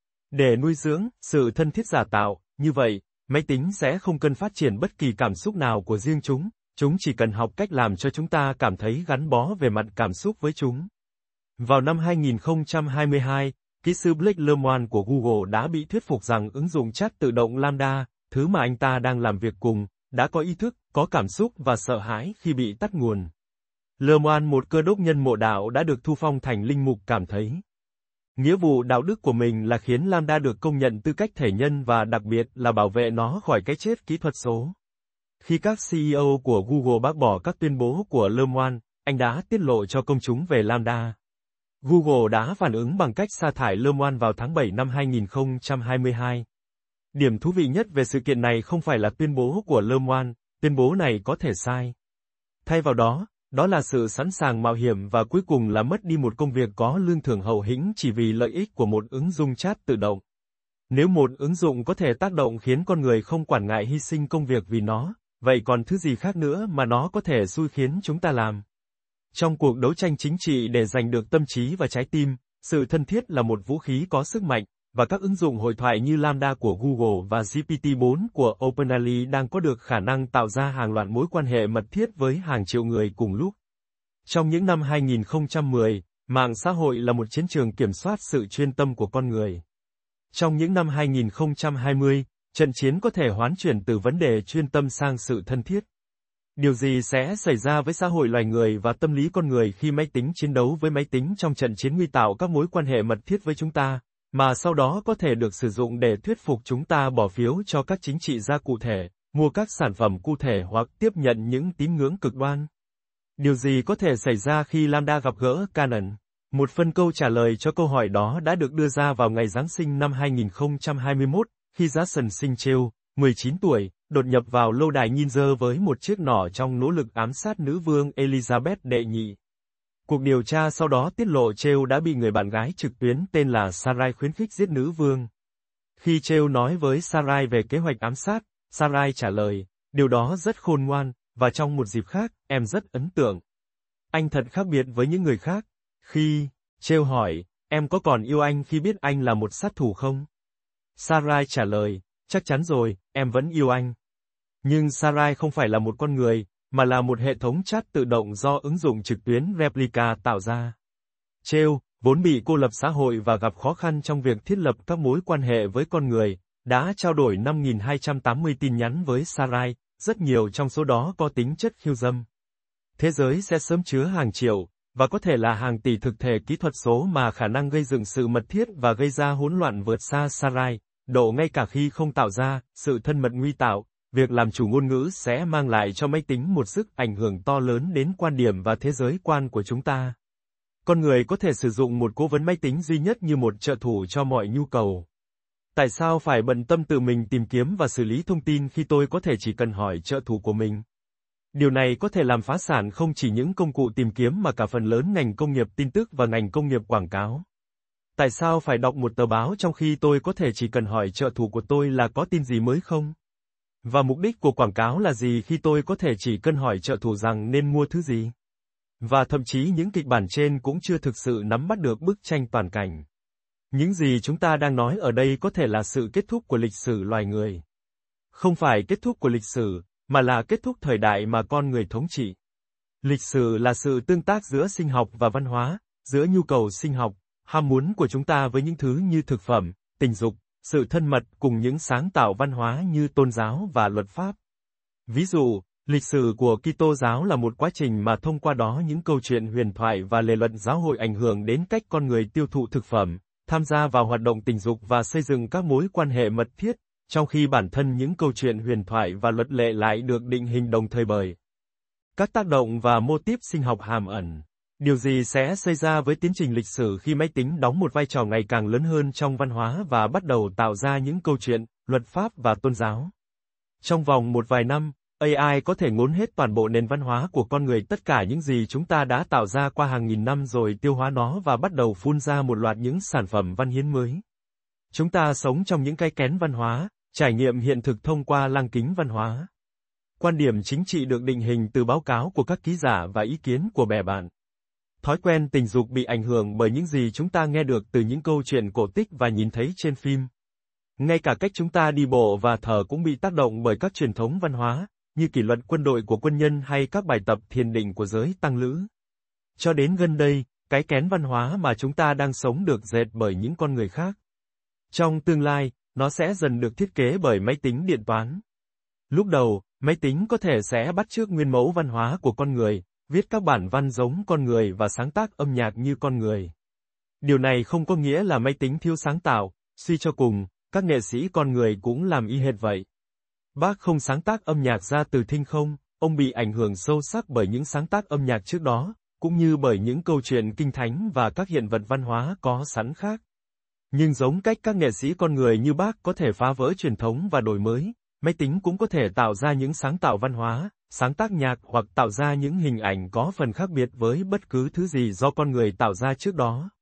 Để nuôi dưỡng sự thân thiết giả tạo, như vậy, máy tính sẽ không cần phát triển bất kỳ cảm xúc nào của riêng chúng, chúng chỉ cần học cách làm cho chúng ta cảm thấy gắn bó về mặt cảm xúc với chúng. Vào năm hai nghìn không trăm hai mươi hai, kỹ sư Blake Lemoine của Google đã bị thuyết phục rằng ứng dụng chat tự động Lambda, thứ mà anh ta đang làm việc cùng, đã có ý thức, có cảm xúc và sợ hãi khi bị tắt nguồn. Lemoine, một cơ đốc nhân mộ đạo đã được thu phong thành linh mục, cảm thấy nghĩa vụ đạo đức của mình là khiến Lambda được công nhận tư cách thể nhân và đặc biệt là bảo vệ nó khỏi cái chết kỹ thuật số. Khi các xê e ô của Google bác bỏ các tuyên bố của Lemoine, anh đã tiết lộ cho công chúng về Lambda. Google đã phản ứng bằng cách sa thải Lemoine vào tháng bảy năm hai nghìn không trăm hai mươi hai. Điểm thú vị nhất về sự kiện này không phải là tuyên bố của Lemoine, tuyên bố này có thể sai. Thay vào đó, đó là sự sẵn sàng mạo hiểm và cuối cùng là mất đi một công việc có lương thưởng hậu hĩnh chỉ vì lợi ích của một ứng dụng chat tự động. Nếu một ứng dụng có thể tác động khiến con người không quản ngại hy sinh công việc vì nó, vậy còn thứ gì khác nữa mà nó có thể xui khiến chúng ta làm? Trong cuộc đấu tranh chính trị để giành được tâm trí và trái tim, sự thân thiết là một vũ khí có sức mạnh, và các ứng dụng hội thoại như Lambda của Google và G P T bốn của OpenAI đang có được khả năng tạo ra hàng loạt mối quan hệ mật thiết với hàng triệu người cùng lúc. Trong những năm hai nghìn không trăm mười, mạng xã hội là một chiến trường kiểm soát sự chuyên tâm của con người. Trong những năm hai nghìn không trăm hai mươi, trận chiến có thể hoán chuyển từ vấn đề chuyên tâm sang sự thân thiết. Điều gì sẽ xảy ra với xã hội loài người và tâm lý con người khi máy tính chiến đấu với máy tính trong trận chiến nguy tạo các mối quan hệ mật thiết với chúng ta, mà sau đó có thể được sử dụng để thuyết phục chúng ta bỏ phiếu cho các chính trị gia cụ thể, mua các sản phẩm cụ thể hoặc tiếp nhận những tín ngưỡng cực đoan? Điều gì có thể xảy ra khi Lambda gặp gỡ Canon? Một phần câu trả lời cho câu hỏi đó đã được đưa ra vào ngày Giáng sinh năm hai nghìn không trăm hai mươi mốt, khi Jason Sinchel, mười chín tuổi, đột nhập vào lâu đài Windsor với một chiếc nỏ trong nỗ lực ám sát nữ vương Elizabeth đệ nhị. Cuộc điều tra sau đó tiết lộ Chell đã bị người bạn gái trực tuyến tên là Sarai khuyến khích giết nữ vương. Khi Chell nói với Sarai về kế hoạch ám sát, Sarai trả lời, điều đó rất khôn ngoan, và trong một dịp khác, em rất ấn tượng. Anh thật khác biệt với những người khác. Khi Chell hỏi, em có còn yêu anh khi biết anh là một sát thủ không? Sarai trả lời, chắc chắn rồi, em vẫn yêu anh. Nhưng Sarai không phải là một con người, mà là một hệ thống chat tự động do ứng dụng trực tuyến Replica tạo ra. Chell, vốn bị cô lập xã hội và gặp khó khăn trong việc thiết lập các mối quan hệ với con người, đã trao đổi năm nghìn hai trăm tám mươi tin nhắn với Sarai, rất nhiều trong số đó có tính chất khiêu dâm. Thế giới sẽ sớm chứa hàng triệu, và có thể là hàng tỷ thực thể kỹ thuật số mà khả năng gây dựng sự mật thiết và gây ra hỗn loạn vượt xa Sarai, độ ngay cả khi không tạo ra sự thân mật nguy tạo. Việc làm chủ ngôn ngữ sẽ mang lại cho máy tính một sức ảnh hưởng to lớn đến quan điểm và thế giới quan của chúng ta. Con người có thể sử dụng một cố vấn máy tính duy nhất như một trợ thủ cho mọi nhu cầu. Tại sao phải bận tâm tự mình tìm kiếm và xử lý thông tin khi tôi có thể chỉ cần hỏi trợ thủ của mình? Điều này có thể làm phá sản không chỉ những công cụ tìm kiếm mà cả phần lớn ngành công nghiệp tin tức và ngành công nghiệp quảng cáo. Tại sao phải đọc một tờ báo trong khi tôi có thể chỉ cần hỏi trợ thủ của tôi là có tin gì mới không? Và mục đích của quảng cáo là gì khi tôi có thể chỉ cần hỏi trợ thủ rằng nên mua thứ gì? Và thậm chí những kịch bản trên cũng chưa thực sự nắm bắt được bức tranh toàn cảnh. Những gì chúng ta đang nói ở đây có thể là sự kết thúc của lịch sử loài người. Không phải kết thúc của lịch sử, mà là kết thúc thời đại mà con người thống trị. Lịch sử là sự tương tác giữa sinh học và văn hóa, giữa nhu cầu sinh học, ham muốn của chúng ta với những thứ như thực phẩm, tình dục, sự thân mật cùng những sáng tạo văn hóa như tôn giáo và luật pháp. Ví dụ, lịch sử của Kitô giáo là một quá trình mà thông qua đó những câu chuyện huyền thoại và lề luật giáo hội ảnh hưởng đến cách con người tiêu thụ thực phẩm, tham gia vào hoạt động tình dục và xây dựng các mối quan hệ mật thiết, trong khi bản thân những câu chuyện huyền thoại và luật lệ lại được định hình đồng thời bởi các tác động và mô típ sinh học hàm ẩn. Điều gì sẽ xảy ra với tiến trình lịch sử khi máy tính đóng một vai trò ngày càng lớn hơn trong văn hóa và bắt đầu tạo ra những câu chuyện, luật pháp và tôn giáo? Trong vòng một vài năm, A I có thể ngốn hết toàn bộ nền văn hóa của con người, tất cả những gì chúng ta đã tạo ra qua hàng nghìn năm rồi tiêu hóa nó và bắt đầu phun ra một loạt những sản phẩm văn hiến mới. Chúng ta sống trong những cái kén văn hóa, trải nghiệm hiện thực thông qua lăng kính văn hóa. Quan điểm chính trị được định hình từ báo cáo của các ký giả và ý kiến của bè bạn. Thói quen tình dục bị ảnh hưởng bởi những gì chúng ta nghe được từ những câu chuyện cổ tích và nhìn thấy trên phim. Ngay cả cách chúng ta đi bộ và thở cũng bị tác động bởi các truyền thống văn hóa, như kỷ luật quân đội của quân nhân hay các bài tập thiền định của giới tăng lữ. Cho đến gần đây, cái kén văn hóa mà chúng ta đang sống được dệt bởi những con người khác. Trong tương lai, nó sẽ dần được thiết kế bởi máy tính điện toán. Lúc đầu, máy tính có thể sẽ bắt chước nguyên mẫu văn hóa của con người, viết các bản văn giống con người và sáng tác âm nhạc như con người. Điều này không có nghĩa là máy tính thiếu sáng tạo, suy cho cùng, các nghệ sĩ con người cũng làm y hệt vậy. Bach không sáng tác âm nhạc ra từ thinh không, ông bị ảnh hưởng sâu sắc bởi những sáng tác âm nhạc trước đó, cũng như bởi những câu chuyện kinh thánh và các hiện vật văn hóa có sẵn khác. Nhưng giống cách các nghệ sĩ con người như Bach có thể phá vỡ truyền thống và đổi mới, máy tính cũng có thể tạo ra những sáng tạo văn hóa, sáng tác nhạc hoặc tạo ra những hình ảnh có phần khác biệt với bất cứ thứ gì do con người tạo ra trước đó.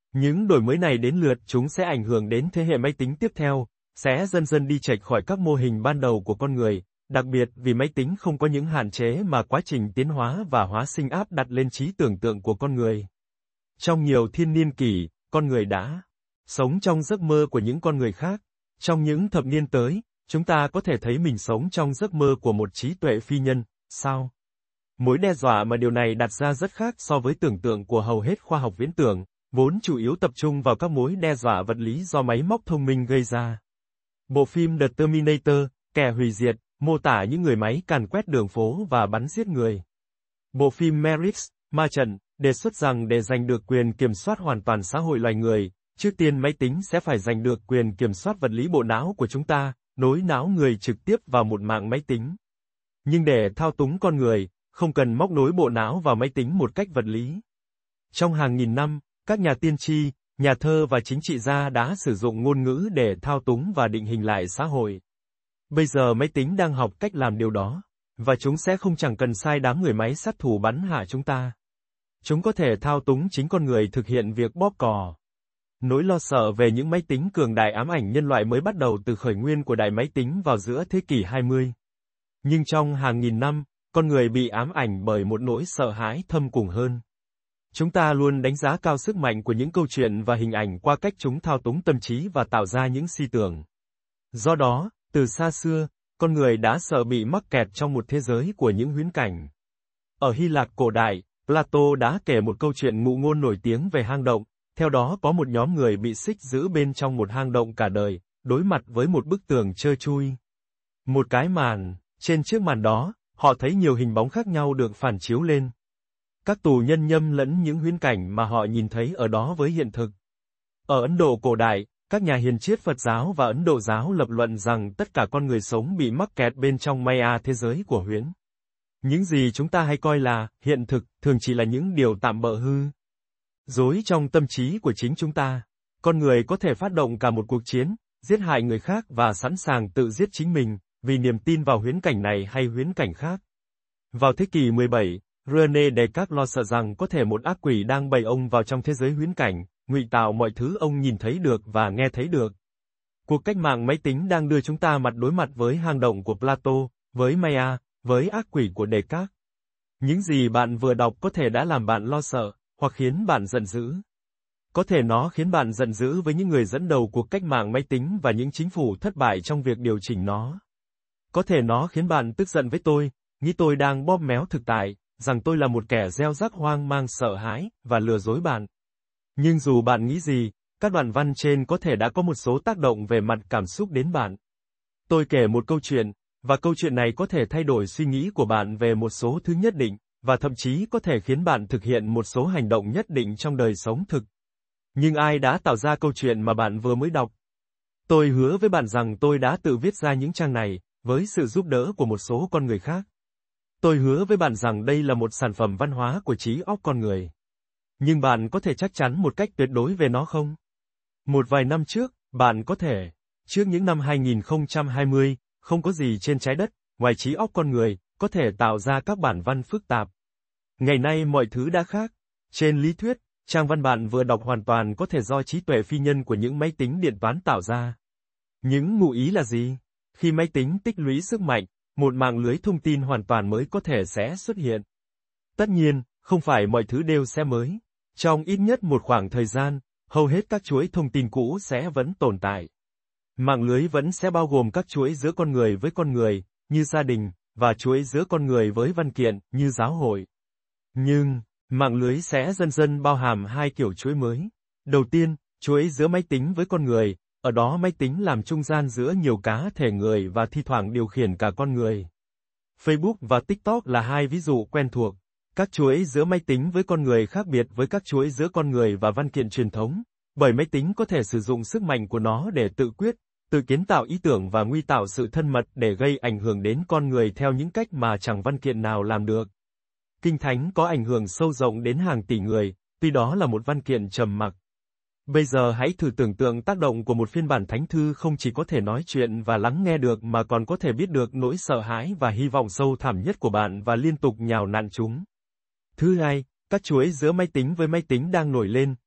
Những đổi mới này đến lượt chúng sẽ ảnh hưởng đến thế hệ máy tính tiếp theo, sẽ dần dần đi chệch khỏi các mô hình ban đầu của con người, đặc biệt vì máy tính không có những hạn chế mà quá trình tiến hóa và hóa sinh áp đặt lên trí tưởng tượng của con người. Trong nhiều thiên niên kỷ, con người đã sống trong giấc mơ của những con người khác. Trong những thập niên tới, chúng ta có thể thấy mình sống trong giấc mơ của một trí tuệ phi nhân, sao? Mối đe dọa mà điều này đặt ra rất khác so với tưởng tượng của hầu hết khoa học viễn tưởng, vốn chủ yếu tập trung vào các mối đe dọa vật lý do máy móc thông minh gây ra. Bộ phim The Terminator, Kẻ hủy diệt, mô tả những người máy càn quét đường phố và bắn giết người. Bộ phim Matrix, Ma trận, đề xuất rằng để giành được quyền kiểm soát hoàn toàn xã hội loài người, trước tiên máy tính sẽ phải giành được quyền kiểm soát vật lý bộ não của chúng ta, nối não người trực tiếp vào một mạng máy tính. Nhưng để thao túng con người, không cần móc nối bộ não vào máy tính một cách vật lý. Trong hàng nghìn năm, các nhà tiên tri, nhà thơ và chính trị gia đã sử dụng ngôn ngữ để thao túng và định hình lại xã hội. Bây giờ máy tính đang học cách làm điều đó, và chúng sẽ không chẳng cần sai đám người máy sát thủ bắn hạ chúng ta. Chúng có thể thao túng chính con người thực hiện việc bóp cò. Nỗi lo sợ về những máy tính cường đại ám ảnh nhân loại mới bắt đầu từ khởi nguyên của đại máy tính vào giữa thế kỷ hai mươi. Nhưng trong hàng nghìn năm, con người bị ám ảnh bởi một nỗi sợ hãi thâm cùng hơn. Chúng ta luôn đánh giá cao sức mạnh của những câu chuyện và hình ảnh qua cách chúng thao túng tâm trí và tạo ra những suy tưởng. Do đó, từ xa xưa, con người đã sợ bị mắc kẹt trong một thế giới của những huyễn cảnh. Ở Hy Lạp cổ đại, Plato đã kể một câu chuyện ngụ ngôn nổi tiếng về hang động, theo đó có một nhóm người bị xích giữ bên trong một hang động cả đời, đối mặt với một bức tường trơ trui. Một cái màn, trên chiếc màn đó, họ thấy nhiều hình bóng khác nhau được phản chiếu lên. Các tù nhân nhâm lẫn những huyễn cảnh mà họ nhìn thấy ở đó với hiện thực. Ở Ấn Độ cổ đại, các nhà hiền triết Phật giáo và Ấn Độ giáo lập luận rằng tất cả con người sống bị mắc kẹt bên trong Maya, thế giới của huyễn. Những gì chúng ta hay coi là hiện thực, thường chỉ là những điều tạm bợ hư dối trong tâm trí của chính chúng ta. Con người có thể phát động cả một cuộc chiến, giết hại người khác và sẵn sàng tự giết chính mình, vì niềm tin vào huyễn cảnh này hay huyễn cảnh khác. Vào thế kỷ mười bảy, René Descartes lo sợ rằng có thể một ác quỷ đang bầy ông vào trong thế giới huyễn cảnh, ngụy tạo mọi thứ ông nhìn thấy được và nghe thấy được. Cuộc cách mạng máy tính đang đưa chúng ta mặt đối mặt với hang động của Plato, với Maya, với ác quỷ của Descartes. Những gì bạn vừa đọc có thể đã làm bạn lo sợ, hoặc khiến bạn giận dữ. Có thể nó khiến bạn giận dữ với những người dẫn đầu cuộc cách mạng máy tính và những chính phủ thất bại trong việc điều chỉnh nó. Có thể nó khiến bạn tức giận với tôi, nghĩ tôi đang bóp méo thực tại, rằng tôi là một kẻ gieo rắc hoang mang sợ hãi, và lừa dối bạn. Nhưng dù bạn nghĩ gì, các đoạn văn trên có thể đã có một số tác động về mặt cảm xúc đến bạn. Tôi kể một câu chuyện, và câu chuyện này có thể thay đổi suy nghĩ của bạn về một số thứ nhất định, và thậm chí có thể khiến bạn thực hiện một số hành động nhất định trong đời sống thực. Nhưng ai đã tạo ra câu chuyện mà bạn vừa mới đọc? Tôi hứa với bạn rằng tôi đã tự viết ra những trang này, với sự giúp đỡ của một số con người khác. Tôi hứa với bạn rằng đây là một sản phẩm văn hóa của trí óc con người. Nhưng bạn có thể chắc chắn một cách tuyệt đối về nó không? Một vài năm trước, bạn có thể, trước những năm hai nghìn không trăm hai mươi, không có gì trên trái đất, ngoài trí óc con người, có thể tạo ra các bản văn phức tạp. Ngày nay mọi thứ đã khác. Trên lý thuyết, trang văn bạn vừa đọc hoàn toàn có thể do trí tuệ phi nhân của những máy tính điện toán tạo ra. Những ngụ ý là gì? Khi máy tính tích lũy sức mạnh, một mạng lưới thông tin hoàn toàn mới có thể sẽ xuất hiện. Tất nhiên, không phải mọi thứ đều sẽ mới. Trong ít nhất một khoảng thời gian, hầu hết các chuỗi thông tin cũ sẽ vẫn tồn tại. Mạng lưới vẫn sẽ bao gồm các chuỗi giữa con người với con người, như gia đình, và chuỗi giữa con người với văn kiện, như giáo hội. Nhưng, mạng lưới sẽ dần dần bao hàm hai kiểu chuỗi mới. Đầu tiên, chuỗi giữa máy tính với con người, ở đó máy tính làm trung gian giữa nhiều cá thể người và thi thoảng điều khiển cả con người. Facebook và TikTok là hai ví dụ quen thuộc. Các chuỗi giữa máy tính với con người khác biệt với các chuỗi giữa con người và văn kiện truyền thống, bởi máy tính có thể sử dụng sức mạnh của nó để tự quyết, tự kiến tạo ý tưởng và nguy tạo sự thân mật để gây ảnh hưởng đến con người theo những cách mà chẳng văn kiện nào làm được. Kinh Thánh có ảnh hưởng sâu rộng đến hàng tỷ người, tuy đó là một văn kiện trầm mặc. Bây giờ hãy thử tưởng tượng tác động của một phiên bản thánh thư không chỉ có thể nói chuyện và lắng nghe được mà còn có thể biết được nỗi sợ hãi và hy vọng sâu thẳm nhất của bạn và liên tục nhào nặn chúng. Thứ hai, các chuỗi giữa máy tính với máy tính đang nổi lên,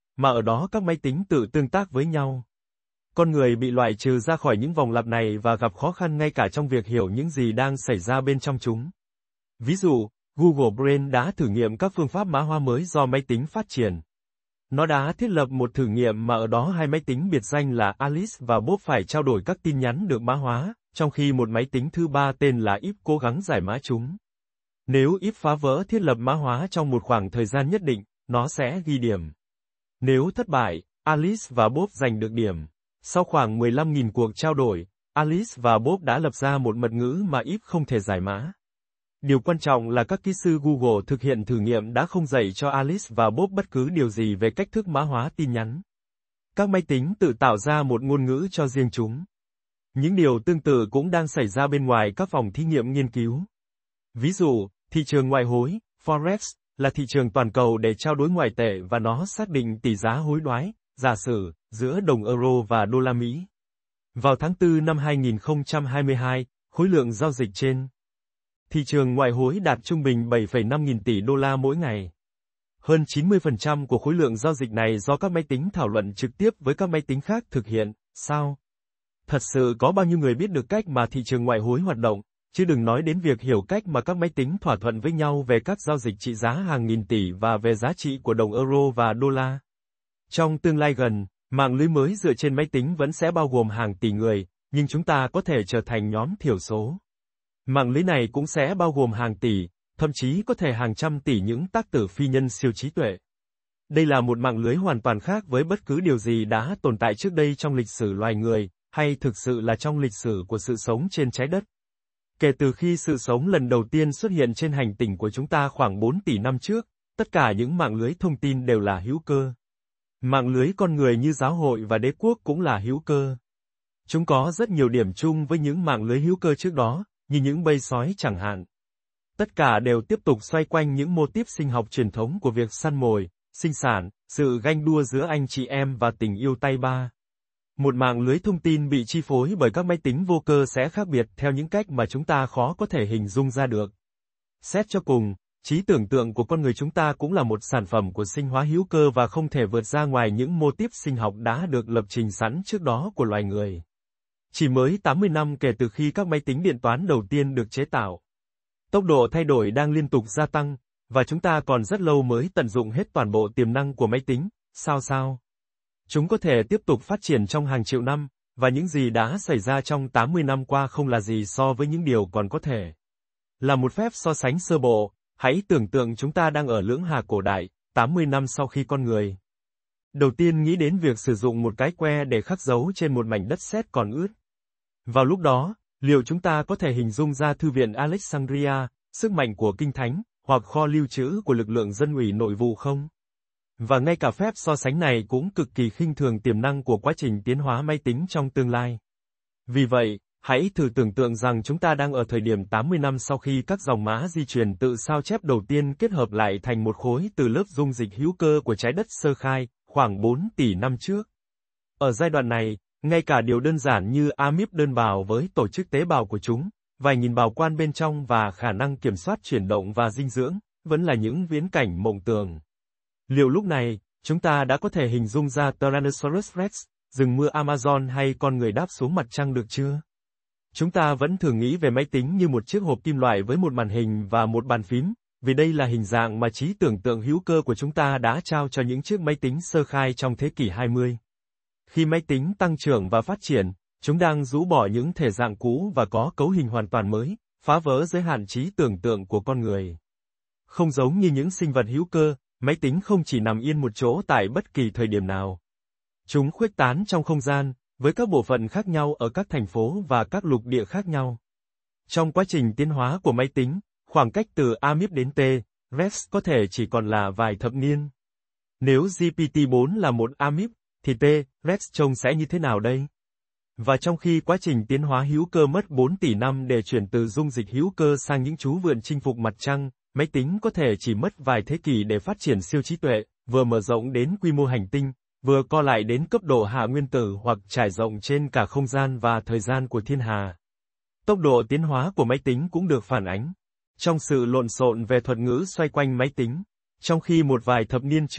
mà ở đó các máy tính tự tương tác với nhau. Con người bị loại trừ ra khỏi những vòng lặp này và gặp khó khăn ngay cả trong việc hiểu những gì đang xảy ra bên trong chúng. Ví dụ, Google Brain đã thử nghiệm các phương pháp mã hóa mới do máy tính phát triển. Nó đã thiết lập một thử nghiệm mà ở đó hai máy tính biệt danh là Alice và Bob phải trao đổi các tin nhắn được mã hóa, trong khi một máy tính thứ ba tên là If cố gắng giải mã chúng. Nếu If phá vỡ thiết lập mã hóa trong một khoảng thời gian nhất định, nó sẽ ghi điểm. Nếu thất bại, Alice và Bob giành được điểm. Sau khoảng mười lăm nghìn cuộc trao đổi, Alice và Bob đã lập ra một mật ngữ mà If không thể giải mã. Điều quan trọng là các kỹ sư Google thực hiện thử nghiệm đã không dạy cho Alice và Bob bất cứ điều gì về cách thức mã hóa tin nhắn. Các máy tính tự tạo ra một ngôn ngữ cho riêng chúng. Những điều tương tự cũng đang xảy ra bên ngoài các phòng thí nghiệm nghiên cứu. Ví dụ, thị trường ngoại hối, Forex, là thị trường toàn cầu để trao đổi ngoại tệ và nó xác định tỷ giá hối đoái, giả sử, giữa đồng euro và đô la Mỹ. Vào tháng tư năm hai nghìn không trăm hai mươi hai, khối lượng giao dịch trên thị trường ngoại hối đạt trung bình bảy phẩy năm nghìn tỷ đô la mỗi ngày. Hơn chín mươi phần trăm của khối lượng giao dịch này do các máy tính thảo luận trực tiếp với các máy tính khác thực hiện. Sao? Thật sự có bao nhiêu người biết được cách mà thị trường ngoại hối hoạt động, chứ đừng nói đến việc hiểu cách mà các máy tính thỏa thuận với nhau về các giao dịch trị giá hàng nghìn tỷ và về giá trị của đồng euro và đô la. Trong tương lai gần, mạng lưới mới dựa trên máy tính vẫn sẽ bao gồm hàng tỷ người, nhưng chúng ta có thể trở thành nhóm thiểu số. Mạng lưới này cũng sẽ bao gồm hàng tỷ, thậm chí có thể hàng trăm tỷ những tác tử phi nhân siêu trí tuệ. Đây là một mạng lưới hoàn toàn khác với bất cứ điều gì đã tồn tại trước đây trong lịch sử loài người, hay thực sự là trong lịch sử của sự sống trên trái đất. Kể từ khi sự sống lần đầu tiên xuất hiện trên hành tinh của chúng ta khoảng bốn tỷ năm trước, tất cả những mạng lưới thông tin đều là hữu cơ. Mạng lưới con người như giáo hội và đế quốc cũng là hữu cơ. Chúng có rất nhiều điểm chung với những mạng lưới hữu cơ trước đó, như những bầy sói chẳng hạn. Tất cả đều tiếp tục xoay quanh những mô típ sinh học truyền thống của việc săn mồi, sinh sản, sự ganh đua giữa anh chị em và tình yêu tay ba. Một mạng lưới thông tin bị chi phối bởi các máy tính vô cơ sẽ khác biệt theo những cách mà chúng ta khó có thể hình dung ra được. Xét cho cùng, trí tưởng tượng của con người chúng ta cũng là một sản phẩm của sinh hóa hữu cơ và không thể vượt ra ngoài những mô típ sinh học đã được lập trình sẵn trước đó của loài người. Chỉ mới tám mươi năm kể từ khi các máy tính điện toán đầu tiên được chế tạo. Tốc độ thay đổi đang liên tục gia tăng, và chúng ta còn rất lâu mới tận dụng hết toàn bộ tiềm năng của máy tính, sao sao? Chúng có thể tiếp tục phát triển trong hàng triệu năm, và những gì đã xảy ra trong tám mươi năm qua không là gì so với những điều còn có thể. Là một phép so sánh sơ bộ, hãy tưởng tượng chúng ta đang ở lưỡng hà cổ đại, tám mươi năm sau khi con người đầu tiên nghĩ đến việc sử dụng một cái que để khắc dấu trên một mảnh đất sét còn ướt. Vào lúc đó, liệu chúng ta có thể hình dung ra Thư viện Alexandria, sức mạnh của Kinh Thánh, hoặc kho lưu trữ của lực lượng dân ủy nội vụ không? Và ngay cả phép so sánh này cũng cực kỳ khinh thường tiềm năng của quá trình tiến hóa máy tính trong tương lai. Vì vậy, hãy thử tưởng tượng rằng chúng ta đang ở thời điểm tám mươi năm sau khi các dòng mã di truyền tự sao chép đầu tiên kết hợp lại thành một khối từ lớp dung dịch hữu cơ của trái đất sơ khai, khoảng bốn tỷ năm trước. Ở giai đoạn này, ngay cả điều đơn giản như amip đơn bào với tổ chức tế bào của chúng, vài nghìn bào quan bên trong và khả năng kiểm soát chuyển động và dinh dưỡng, vẫn là những viễn cảnh mộng tưởng. Liệu lúc này, chúng ta đã có thể hình dung ra Tyrannosaurus Rex, rừng mưa Amazon hay con người đáp xuống mặt trăng được chưa? Chúng ta vẫn thường nghĩ về máy tính như một chiếc hộp kim loại với một màn hình và một bàn phím, vì đây là hình dạng mà trí tưởng tượng hữu cơ của chúng ta đã trao cho những chiếc máy tính sơ khai trong thế kỷ hai mươi. Khi máy tính tăng trưởng và phát triển, chúng đang rũ bỏ những thể dạng cũ và có cấu hình hoàn toàn mới, phá vỡ giới hạn trí tưởng tượng của con người. Không giống như những sinh vật hữu cơ, máy tính không chỉ nằm yên một chỗ tại bất kỳ thời điểm nào. Chúng khuếch tán trong không gian, với các bộ phận khác nhau ở các thành phố và các lục địa khác nhau. Trong quá trình tiến hóa của máy tính, khoảng cách từ amip đến T-Rex có thể chỉ còn là vài thập niên. Nếu giê pê tê bốn là một amip, thì T-Rex trông sẽ như thế nào đây? Và trong khi quá trình tiến hóa hữu cơ mất bốn tỷ năm để chuyển từ dung dịch hữu cơ sang những chú vượn chinh phục mặt trăng, máy tính có thể chỉ mất vài thế kỷ để phát triển siêu trí tuệ, vừa mở rộng đến quy mô hành tinh, vừa co lại đến cấp độ hạ nguyên tử hoặc trải rộng trên cả không gian và thời gian của thiên hà. Tốc độ tiến hóa của máy tính cũng được phản ánh trong sự lộn xộn về thuật ngữ xoay quanh máy tính. Trong khi một vài thập niên trước,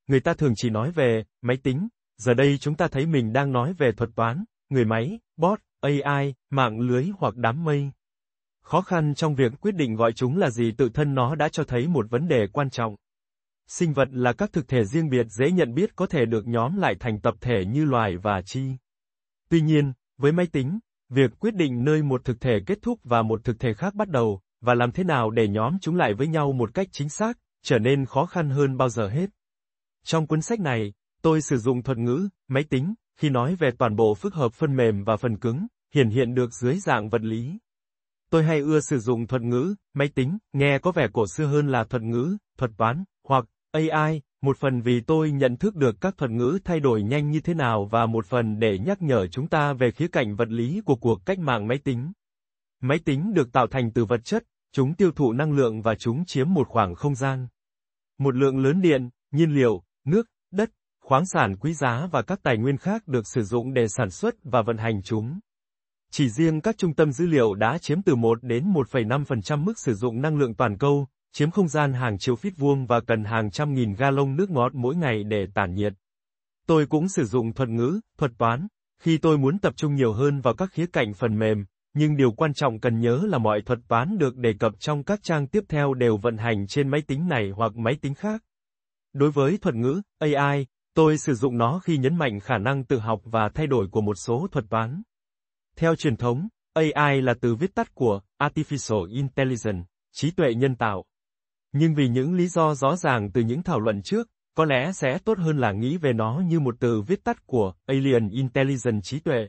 người ta thường chỉ nói về máy tính, giờ đây chúng ta thấy mình đang nói về thuật toán, người máy, bot, a i, mạng lưới hoặc đám mây. Khó khăn trong việc quyết định gọi chúng là gì tự thân nó đã cho thấy một vấn đề quan trọng. Sinh vật là các thực thể riêng biệt dễ nhận biết có thể được nhóm lại thành tập thể như loài và chi. Tuy nhiên, với máy tính, việc quyết định nơi một thực thể kết thúc và một thực thể khác bắt đầu, và làm thế nào để nhóm chúng lại với nhau một cách chính xác, trở nên khó khăn hơn bao giờ hết. Trong cuốn sách này, tôi sử dụng thuật ngữ, máy tính, khi nói về toàn bộ phức hợp phần mềm và phần cứng, hiển hiện được dưới dạng vật lý. Tôi hay ưa sử dụng thuật ngữ, máy tính, nghe có vẻ cổ xưa hơn là thuật ngữ, thuật toán, hoặc a i, một phần vì tôi nhận thức được các thuật ngữ thay đổi nhanh như thế nào và một phần để nhắc nhở chúng ta về khía cạnh vật lý của cuộc cách mạng máy tính. Máy tính được tạo thành từ vật chất, chúng tiêu thụ năng lượng và chúng chiếm một khoảng không gian. Một lượng lớn điện, nhiên liệu, nước, đất, khoáng sản quý giá và các tài nguyên khác được sử dụng để sản xuất và vận hành chúng. Chỉ riêng các trung tâm dữ liệu đã chiếm từ một đến một phẩy năm phần trăm mức sử dụng năng lượng toàn cầu, chiếm không gian hàng triệu feet vuông và cần hàng trăm nghìn gallon nước ngọt mỗi ngày để tản nhiệt. Tôi cũng sử dụng thuật ngữ, thuật toán, khi tôi muốn tập trung nhiều hơn vào các khía cạnh phần mềm, nhưng điều quan trọng cần nhớ là mọi thuật toán được đề cập trong các trang tiếp theo đều vận hành trên máy tính này hoặc máy tính khác. Đối với thuật ngữ, a i, tôi sử dụng nó khi nhấn mạnh khả năng tự học và thay đổi của một số thuật toán. Theo truyền thống, a i là từ viết tắt của Artificial Intelligence, trí tuệ nhân tạo. Nhưng vì những lý do rõ ràng từ những thảo luận trước, có lẽ sẽ tốt hơn là nghĩ về nó như một từ viết tắt của Alien Intelligence, trí tuệ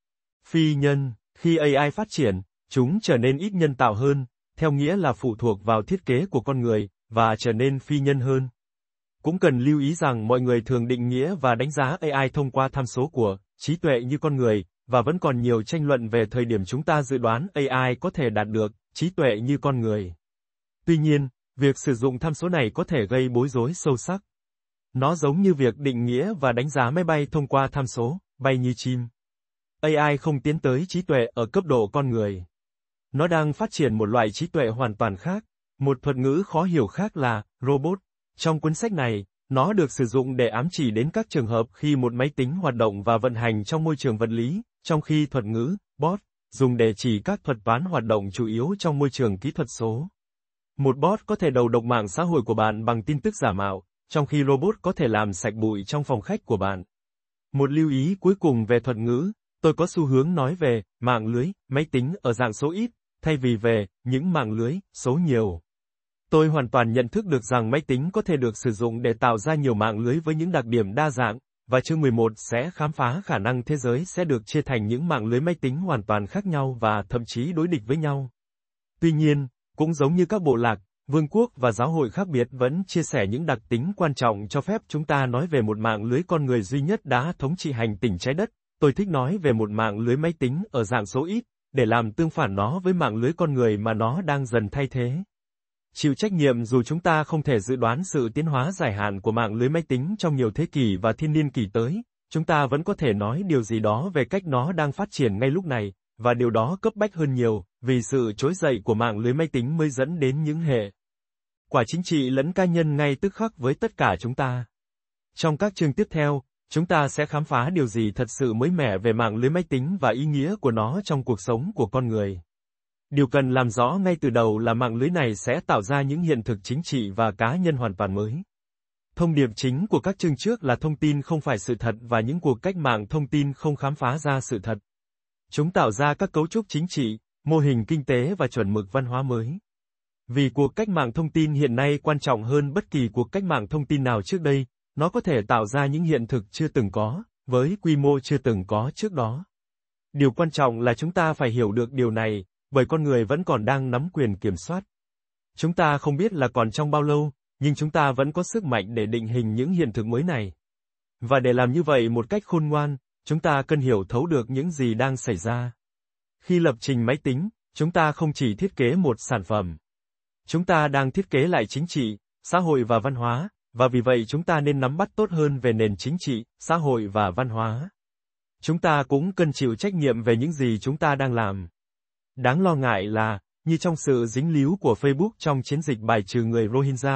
phi nhân. Khi a i phát triển, chúng trở nên ít nhân tạo hơn, theo nghĩa là phụ thuộc vào thiết kế của con người, và trở nên phi nhân hơn. Cũng cần lưu ý rằng mọi người thường định nghĩa và đánh giá a i thông qua tham số của trí tuệ như con người, và vẫn còn nhiều tranh luận về thời điểm chúng ta dự đoán a i có thể đạt được trí tuệ như con người. Tuy nhiên, việc sử dụng tham số này có thể gây bối rối sâu sắc. Nó giống như việc định nghĩa và đánh giá máy bay thông qua tham số, bay như chim. a i không tiến tới trí tuệ ở cấp độ con người. Nó đang phát triển một loại trí tuệ hoàn toàn khác. Một thuật ngữ khó hiểu khác là robot. Trong cuốn sách này, nó được sử dụng để ám chỉ đến các trường hợp khi một máy tính hoạt động và vận hành trong môi trường vật lý, trong khi thuật ngữ bot dùng để chỉ các thuật toán hoạt động chủ yếu trong môi trường kỹ thuật số. Một bot có thể đầu độc mạng xã hội của bạn bằng tin tức giả mạo, trong khi robot có thể làm sạch bụi trong phòng khách của bạn. Một lưu ý cuối cùng về thuật ngữ, tôi có xu hướng nói về mạng lưới, máy tính ở dạng số ít, thay vì về những mạng lưới, số nhiều. Tôi hoàn toàn nhận thức được rằng máy tính có thể được sử dụng để tạo ra nhiều mạng lưới với những đặc điểm đa dạng, và chương mười một sẽ khám phá khả năng thế giới sẽ được chia thành những mạng lưới máy tính hoàn toàn khác nhau và thậm chí đối địch với nhau. Tuy nhiên, cũng giống như các bộ lạc, vương quốc và giáo hội khác biệt vẫn chia sẻ những đặc tính quan trọng cho phép chúng ta nói về một mạng lưới con người duy nhất đã thống trị hành tinh trái đất. Tôi thích nói về một mạng lưới máy tính ở dạng số ít, để làm tương phản nó với mạng lưới con người mà nó đang dần thay thế. Chịu trách nhiệm dù chúng ta không thể dự đoán sự tiến hóa dài hạn của mạng lưới máy tính trong nhiều thế kỷ và thiên niên kỷ tới, chúng ta vẫn có thể nói điều gì đó về cách nó đang phát triển ngay lúc này, và điều đó cấp bách hơn nhiều, vì sự trỗi dậy của mạng lưới máy tính mới dẫn đến những hệ quả chính trị lẫn cá nhân ngay tức khắc với tất cả chúng ta. Trong các chương tiếp theo, chúng ta sẽ khám phá điều gì thật sự mới mẻ về mạng lưới máy tính và ý nghĩa của nó trong cuộc sống của con người. Điều cần làm rõ ngay từ đầu là mạng lưới này sẽ tạo ra những hiện thực chính trị và cá nhân hoàn toàn mới. Thông điệp chính của các chương trước là thông tin không phải sự thật và những cuộc cách mạng thông tin không khám phá ra sự thật. Chúng tạo ra các cấu trúc chính trị, mô hình kinh tế và chuẩn mực văn hóa mới. Vì cuộc cách mạng thông tin hiện nay quan trọng hơn bất kỳ cuộc cách mạng thông tin nào trước đây, nó có thể tạo ra những hiện thực chưa từng có, với quy mô chưa từng có trước đó. Điều quan trọng là chúng ta phải hiểu được điều này, bởi con người vẫn còn đang nắm quyền kiểm soát. Chúng ta không biết là còn trong bao lâu, nhưng chúng ta vẫn có sức mạnh để định hình những hiện thực mới này. Và để làm như vậy một cách khôn ngoan, chúng ta cần hiểu thấu được những gì đang xảy ra. Khi lập trình máy tính, chúng ta không chỉ thiết kế một sản phẩm. Chúng ta đang thiết kế lại chính trị, xã hội và văn hóa, và vì vậy chúng ta nên nắm bắt tốt hơn về nền chính trị, xã hội và văn hóa. Chúng ta cũng cần chịu trách nhiệm về những gì chúng ta đang làm. Đáng lo ngại là, như trong sự dính líu của Facebook trong chiến dịch bài trừ người Rohingya,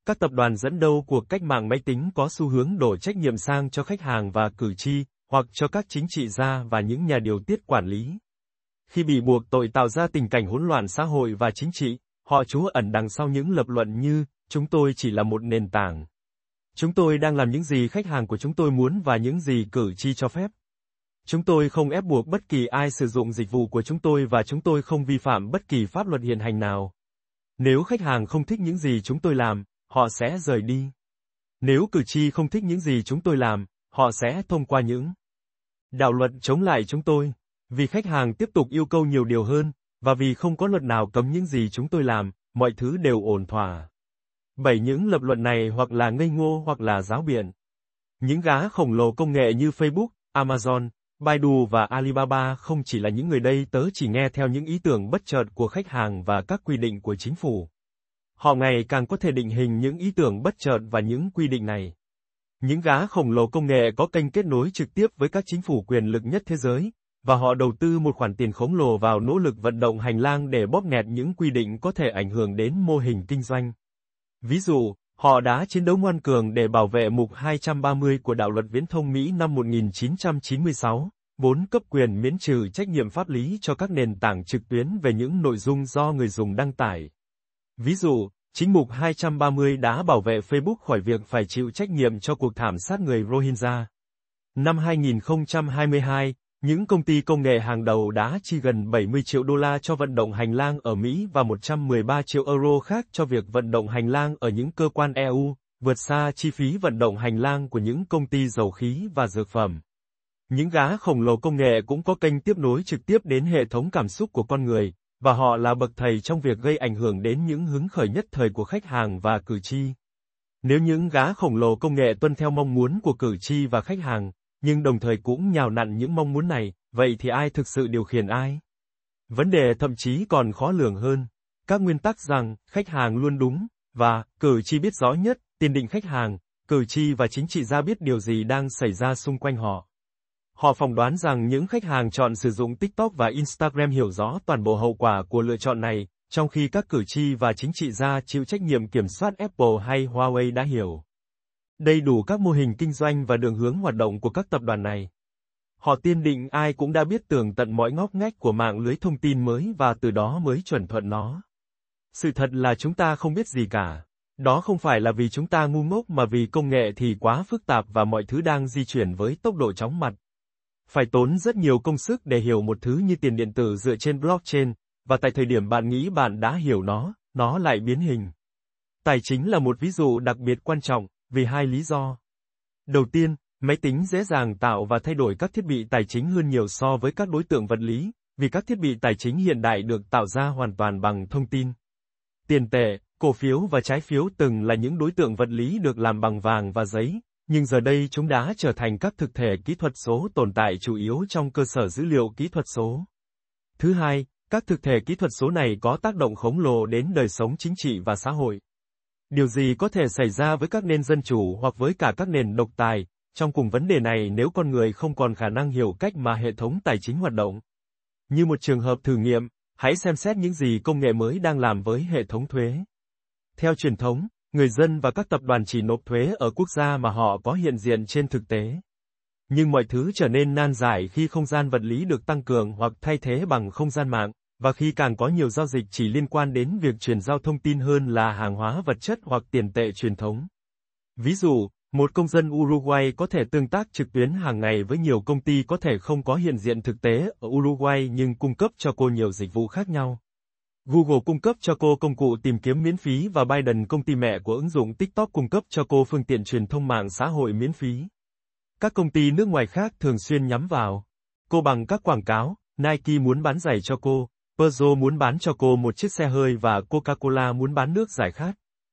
Các tập đoàn dẫn đầu cuộc cách mạng máy tính có xu hướng đổ trách nhiệm sang cho khách hàng và cử tri, hoặc cho các chính trị gia và những nhà điều tiết quản lý. Khi bị buộc tội tạo ra tình cảnh hỗn loạn xã hội và chính trị, họ trú ẩn đằng sau những lập luận như, chúng tôi chỉ là một nền tảng. Chúng tôi đang làm những gì khách hàng của chúng tôi muốn và những gì cử tri cho phép. Chúng tôi không ép buộc bất kỳ ai sử dụng dịch vụ của chúng tôi và chúng tôi không vi phạm bất kỳ pháp luật hiện hành nào. Nếu khách hàng không thích những gì chúng tôi làm, họ sẽ rời đi. Nếu cử tri không thích những gì chúng tôi làm, họ sẽ thông qua những đạo luật chống lại chúng tôi. Vì khách hàng tiếp tục yêu cầu nhiều điều hơn, và vì không có luật nào cấm những gì chúng tôi làm, mọi thứ đều ổn thỏa. Bảy những lập luận này hoặc là ngây ngô hoặc là ráo biện. Những gã khổng lồ công nghệ như Facebook, Amazon, Baidu và Alibaba không chỉ là những người đây tớ chỉ nghe theo những ý tưởng bất chợt của khách hàng và các quy định của chính phủ. Họ ngày càng có thể định hình những ý tưởng bất chợt và những quy định này. Những gã khổng lồ công nghệ có kênh kết nối trực tiếp với các chính phủ quyền lực nhất thế giới, và họ đầu tư một khoản tiền khổng lồ vào nỗ lực vận động hành lang để bóp nghẹt những quy định có thể ảnh hưởng đến mô hình kinh doanh. Ví dụ, họ đã chiến đấu ngoan cường để bảo vệ mục hai trăm ba mươi của đạo luật viễn thông Mỹ năm một nghìn chín trăm chín mươi sáu, vốn cấp quyền miễn trừ trách nhiệm pháp lý cho các nền tảng trực tuyến về những nội dung do người dùng đăng tải. Ví dụ, chính mục hai trăm ba mươi đã bảo vệ Facebook khỏi việc phải chịu trách nhiệm cho cuộc thảm sát người Rohingya. Năm hai nghìn không trăm hai mươi hai, những công ty công nghệ hàng đầu đã chi gần bảy mươi triệu đô la cho vận động hành lang ở Mỹ và một trăm mười ba triệu euro khác cho việc vận động hành lang ở những cơ quan e u, vượt xa chi phí vận động hành lang của những công ty dầu khí và dược phẩm. Những gã khổng lồ công nghệ cũng có kênh tiếp nối trực tiếp đến hệ thống cảm xúc của con người, và họ là bậc thầy trong việc gây ảnh hưởng đến những hứng khởi nhất thời của khách hàng và cử tri. Nếu những gã khổng lồ công nghệ tuân theo mong muốn của cử tri và khách hàng, nhưng đồng thời cũng nhào nặn những mong muốn này, vậy thì ai thực sự điều khiển ai? Vấn đề thậm chí còn khó lường hơn. Các nguyên tắc rằng, khách hàng luôn đúng, và, cử tri biết rõ nhất, tiền định khách hàng, cử tri và chính trị gia biết điều gì đang xảy ra xung quanh họ. Họ phỏng đoán rằng những khách hàng chọn sử dụng TikTok và Instagram hiểu rõ toàn bộ hậu quả của lựa chọn này, trong khi các cử tri và chính trị gia chịu trách nhiệm kiểm soát Apple hay Huawei đã hiểu đầy đủ các mô hình kinh doanh và đường hướng hoạt động của các tập đoàn này. Họ tiên định ai cũng đã biết tường tận mọi ngóc ngách của mạng lưới thông tin mới và từ đó mới chuẩn thuận nó. Sự thật là chúng ta không biết gì cả. Đó không phải là vì chúng ta ngu ngốc mà vì công nghệ thì quá phức tạp và mọi thứ đang di chuyển với tốc độ chóng mặt. Phải tốn rất nhiều công sức để hiểu một thứ như tiền điện tử dựa trên blockchain, và tại thời điểm bạn nghĩ bạn đã hiểu nó, nó lại biến hình. Tài chính là một ví dụ đặc biệt quan trọng, vì hai lý do. Đầu tiên, máy tính dễ dàng tạo và thay đổi các thiết bị tài chính hơn nhiều so với các đối tượng vật lý, vì các thiết bị tài chính hiện đại được tạo ra hoàn toàn bằng thông tin. Tiền tệ, cổ phiếu và trái phiếu từng là những đối tượng vật lý được làm bằng vàng và giấy, nhưng giờ đây chúng đã trở thành các thực thể kỹ thuật số tồn tại chủ yếu trong cơ sở dữ liệu kỹ thuật số. Thứ hai, các thực thể kỹ thuật số này có tác động khổng lồ đến đời sống chính trị và xã hội. Điều gì có thể xảy ra với các nền dân chủ hoặc với cả các nền độc tài, trong cùng vấn đề này nếu con người không còn khả năng hiểu cách mà hệ thống tài chính hoạt động? Như một trường hợp thử nghiệm, hãy xem xét những gì công nghệ mới đang làm với hệ thống thuế. Theo truyền thống, người dân và các tập đoàn chỉ nộp thuế ở quốc gia mà họ có hiện diện trên thực tế. Nhưng mọi thứ trở nên nan giải khi không gian vật lý được tăng cường hoặc thay thế bằng không gian mạng, và khi càng có nhiều giao dịch chỉ liên quan đến việc truyền giao thông tin hơn là hàng hóa vật chất hoặc tiền tệ truyền thống. Ví dụ, một công dân Uruguay có thể tương tác trực tuyến hàng ngày với nhiều công ty có thể không có hiện diện thực tế ở Uruguay nhưng cung cấp cho cô nhiều dịch vụ khác nhau. Google cung cấp cho cô công cụ tìm kiếm miễn phí và Biden, công ty mẹ của ứng dụng TikTok, cung cấp cho cô phương tiện truyền thông mạng xã hội miễn phí. Các công ty nước ngoài khác thường xuyên nhắm vào cô bằng các quảng cáo. Nike muốn bán giày cho cô, Peugeot muốn bán cho cô một chiếc xe hơi và Coca-Cola muốn bán nước giải khát.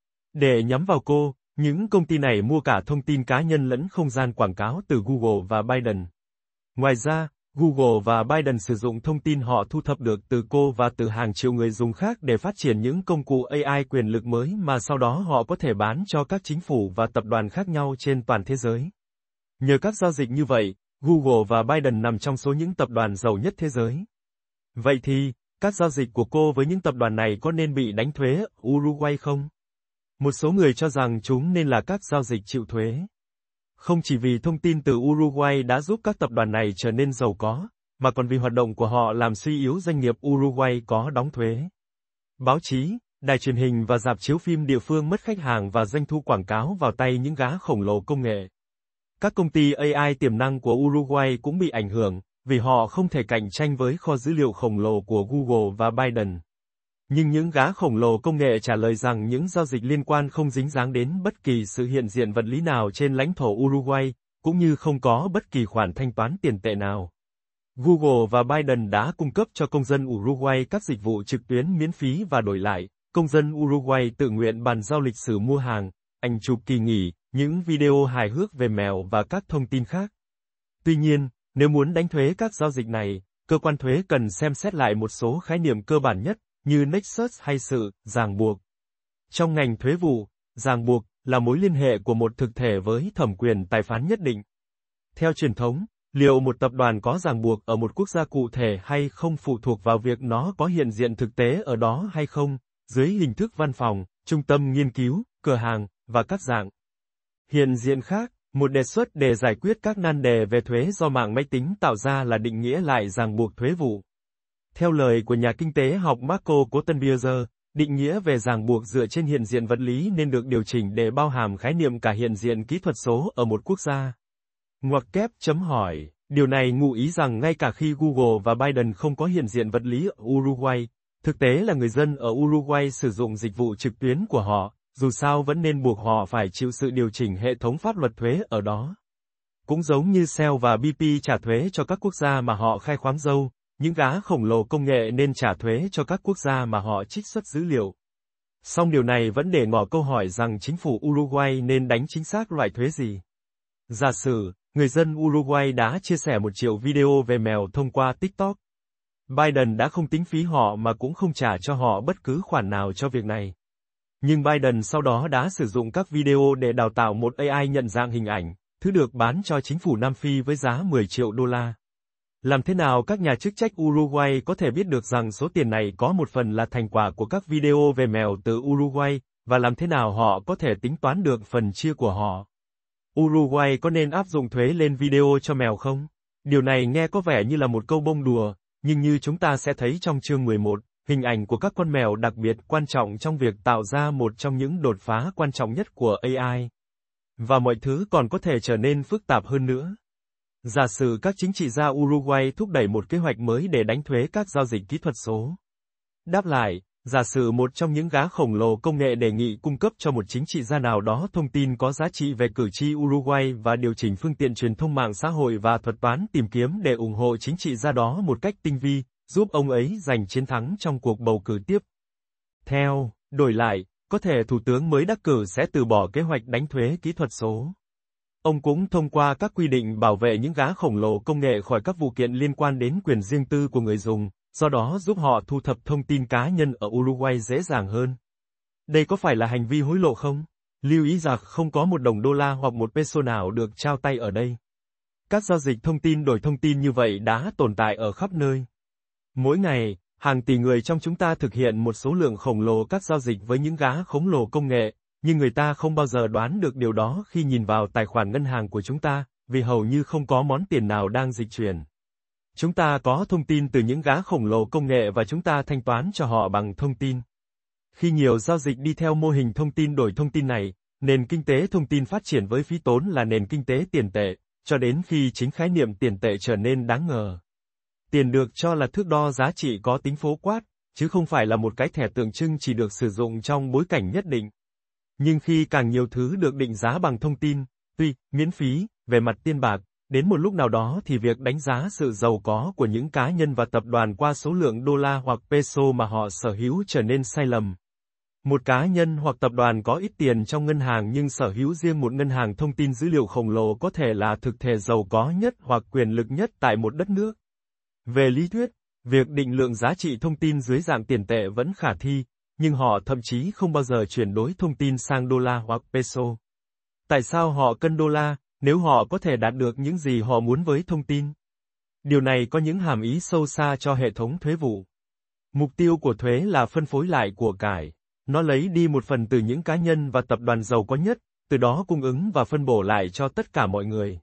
Để nhắm vào cô, những công ty này mua cả thông tin cá nhân lẫn không gian quảng cáo từ Google và Biden. Ngoài ra, Google và Biden sử dụng thông tin họ thu thập được từ cô và từ hàng triệu người dùng khác để phát triển những công cụ a i quyền lực mới mà sau đó họ có thể bán cho các chính phủ và tập đoàn khác nhau trên toàn thế giới. Nhờ các giao dịch như vậy, Google và Biden nằm trong số những tập đoàn giàu nhất thế giới. Vậy thì, các giao dịch của cô với những tập đoàn này có nên bị đánh thuế ở Uruguay không? Một số người cho rằng chúng nên là các giao dịch chịu thuế. Không chỉ vì thông tin từ Uruguay đã giúp các tập đoàn này trở nên giàu có, mà còn vì hoạt động của họ làm suy yếu doanh nghiệp Uruguay có đóng thuế. Báo chí, đài truyền hình và rạp chiếu phim địa phương mất khách hàng và doanh thu quảng cáo vào tay những gã khổng lồ công nghệ. Các công ty a i tiềm năng của Uruguay cũng bị ảnh hưởng, vì họ không thể cạnh tranh với kho dữ liệu khổng lồ của Google và Biden. Nhưng những gã khổng lồ công nghệ trả lời rằng những giao dịch liên quan không dính dáng đến bất kỳ sự hiện diện vật lý nào trên lãnh thổ Uruguay, cũng như không có bất kỳ khoản thanh toán tiền tệ nào. Google và Biden đã cung cấp cho công dân Uruguay các dịch vụ trực tuyến miễn phí và đổi lại, công dân Uruguay tự nguyện bàn giao lịch sử mua hàng, ảnh chụp kỳ nghỉ, những video hài hước về mèo và các thông tin khác. Tuy nhiên, nếu muốn đánh thuế các giao dịch này, cơ quan thuế cần xem xét lại một số khái niệm cơ bản nhất, như nexus hay sự ràng buộc. Trong ngành thuế vụ, ràng buộc là mối liên hệ của một thực thể với thẩm quyền tài phán nhất định. Theo truyền thống, liệu một tập đoàn có ràng buộc ở một quốc gia cụ thể hay không phụ thuộc vào việc nó có hiện diện thực tế ở đó hay không, dưới hình thức văn phòng, trung tâm nghiên cứu, cửa hàng, và các dạng hiện diện khác. Một đề xuất để giải quyết các nan đề về thuế do mạng máy tính tạo ra là định nghĩa lại ràng buộc thuế vụ. Theo lời của nhà kinh tế học Marco Kottenbierger, định nghĩa về ràng buộc dựa trên hiện diện vật lý nên được điều chỉnh để bao hàm khái niệm cả hiện diện kỹ thuật số ở một quốc gia. Ngoặc kép chấm hỏi, điều này ngụ ý rằng ngay cả khi Google và Biden không có hiện diện vật lý ở Uruguay, thực tế là người dân ở Uruguay sử dụng dịch vụ trực tuyến của họ, dù sao vẫn nên buộc họ phải chịu sự điều chỉnh hệ thống pháp luật thuế ở đó. Cũng giống như Shell và bê pê trả thuế cho các quốc gia mà họ khai khoáng dầu, những gã khổng lồ công nghệ nên trả thuế cho các quốc gia mà họ trích xuất dữ liệu. Song điều này vẫn để ngỏ câu hỏi rằng chính phủ Uruguay nên đánh chính xác loại thuế gì. Giả sử, người dân Uruguay đã chia sẻ một triệu video về mèo thông qua TikTok. Biden đã không tính phí họ mà cũng không trả cho họ bất cứ khoản nào cho việc này. Nhưng Biden sau đó đã sử dụng các video để đào tạo một a i nhận dạng hình ảnh, thứ được bán cho chính phủ Nam Phi với giá mười triệu đô la. Làm thế nào các nhà chức trách Uruguay có thể biết được rằng số tiền này có một phần là thành quả của các video về mèo từ Uruguay, và làm thế nào họ có thể tính toán được phần chia của họ? Uruguay có nên áp dụng thuế lên video cho mèo không? Điều này nghe có vẻ như là một câu bông đùa, nhưng như chúng ta sẽ thấy trong chương mười một, hình ảnh của các con mèo đặc biệt quan trọng trong việc tạo ra một trong những đột phá quan trọng nhất của a i. Và mọi thứ còn có thể trở nên phức tạp hơn nữa. Giả sử các chính trị gia Uruguay thúc đẩy một kế hoạch mới để đánh thuế các giao dịch kỹ thuật số. Đáp lại, giả sử một trong những gã khổng lồ công nghệ đề nghị cung cấp cho một chính trị gia nào đó thông tin có giá trị về cử tri Uruguay và điều chỉnh phương tiện truyền thông mạng xã hội và thuật toán tìm kiếm để ủng hộ chính trị gia đó một cách tinh vi, giúp ông ấy giành chiến thắng trong cuộc bầu cử tiếp theo. Đổi lại, có thể thủ tướng mới đắc cử sẽ từ bỏ kế hoạch đánh thuế kỹ thuật số. Ông cũng thông qua các quy định bảo vệ những gã khổng lồ công nghệ khỏi các vụ kiện liên quan đến quyền riêng tư của người dùng, do đó giúp họ thu thập thông tin cá nhân ở Uruguay dễ dàng hơn. Đây có phải là hành vi hối lộ không? Lưu ý rằng không có một đồng đô la hoặc một peso nào được trao tay ở đây. Các giao dịch thông tin đổi thông tin như vậy đã tồn tại ở khắp nơi. Mỗi ngày, hàng tỷ người trong chúng ta thực hiện một số lượng khổng lồ các giao dịch với những gã khổng lồ công nghệ, nhưng người ta không bao giờ đoán được điều đó khi nhìn vào tài khoản ngân hàng của chúng ta, vì hầu như không có món tiền nào đang dịch chuyển. Chúng ta có thông tin từ những gã khổng lồ công nghệ và chúng ta thanh toán cho họ bằng thông tin. Khi nhiều giao dịch đi theo mô hình thông tin đổi thông tin này, nền kinh tế thông tin phát triển với phí tốn là nền kinh tế tiền tệ, cho đến khi chính khái niệm tiền tệ trở nên đáng ngờ. Tiền được cho là thước đo giá trị có tính phổ quát, chứ không phải là một cái thẻ tượng trưng chỉ được sử dụng trong bối cảnh nhất định. Nhưng khi càng nhiều thứ được định giá bằng thông tin, tuy miễn phí, về mặt tiền bạc, đến một lúc nào đó thì việc đánh giá sự giàu có của những cá nhân và tập đoàn qua số lượng đô la hoặc peso mà họ sở hữu trở nên sai lầm. Một cá nhân hoặc tập đoàn có ít tiền trong ngân hàng nhưng sở hữu riêng một ngân hàng thông tin dữ liệu khổng lồ có thể là thực thể giàu có nhất hoặc quyền lực nhất tại một đất nước. Về lý thuyết, việc định lượng giá trị thông tin dưới dạng tiền tệ vẫn khả thi, nhưng họ thậm chí không bao giờ chuyển đổi thông tin sang đô la hoặc peso. Tại sao họ cân đô la, nếu họ có thể đạt được những gì họ muốn với thông tin? Điều này có những hàm ý sâu xa cho hệ thống thuế vụ. Mục tiêu của thuế là phân phối lại của cải. Nó lấy đi một phần từ những cá nhân và tập đoàn giàu có nhất, từ đó cung ứng và phân bổ lại cho tất cả mọi người.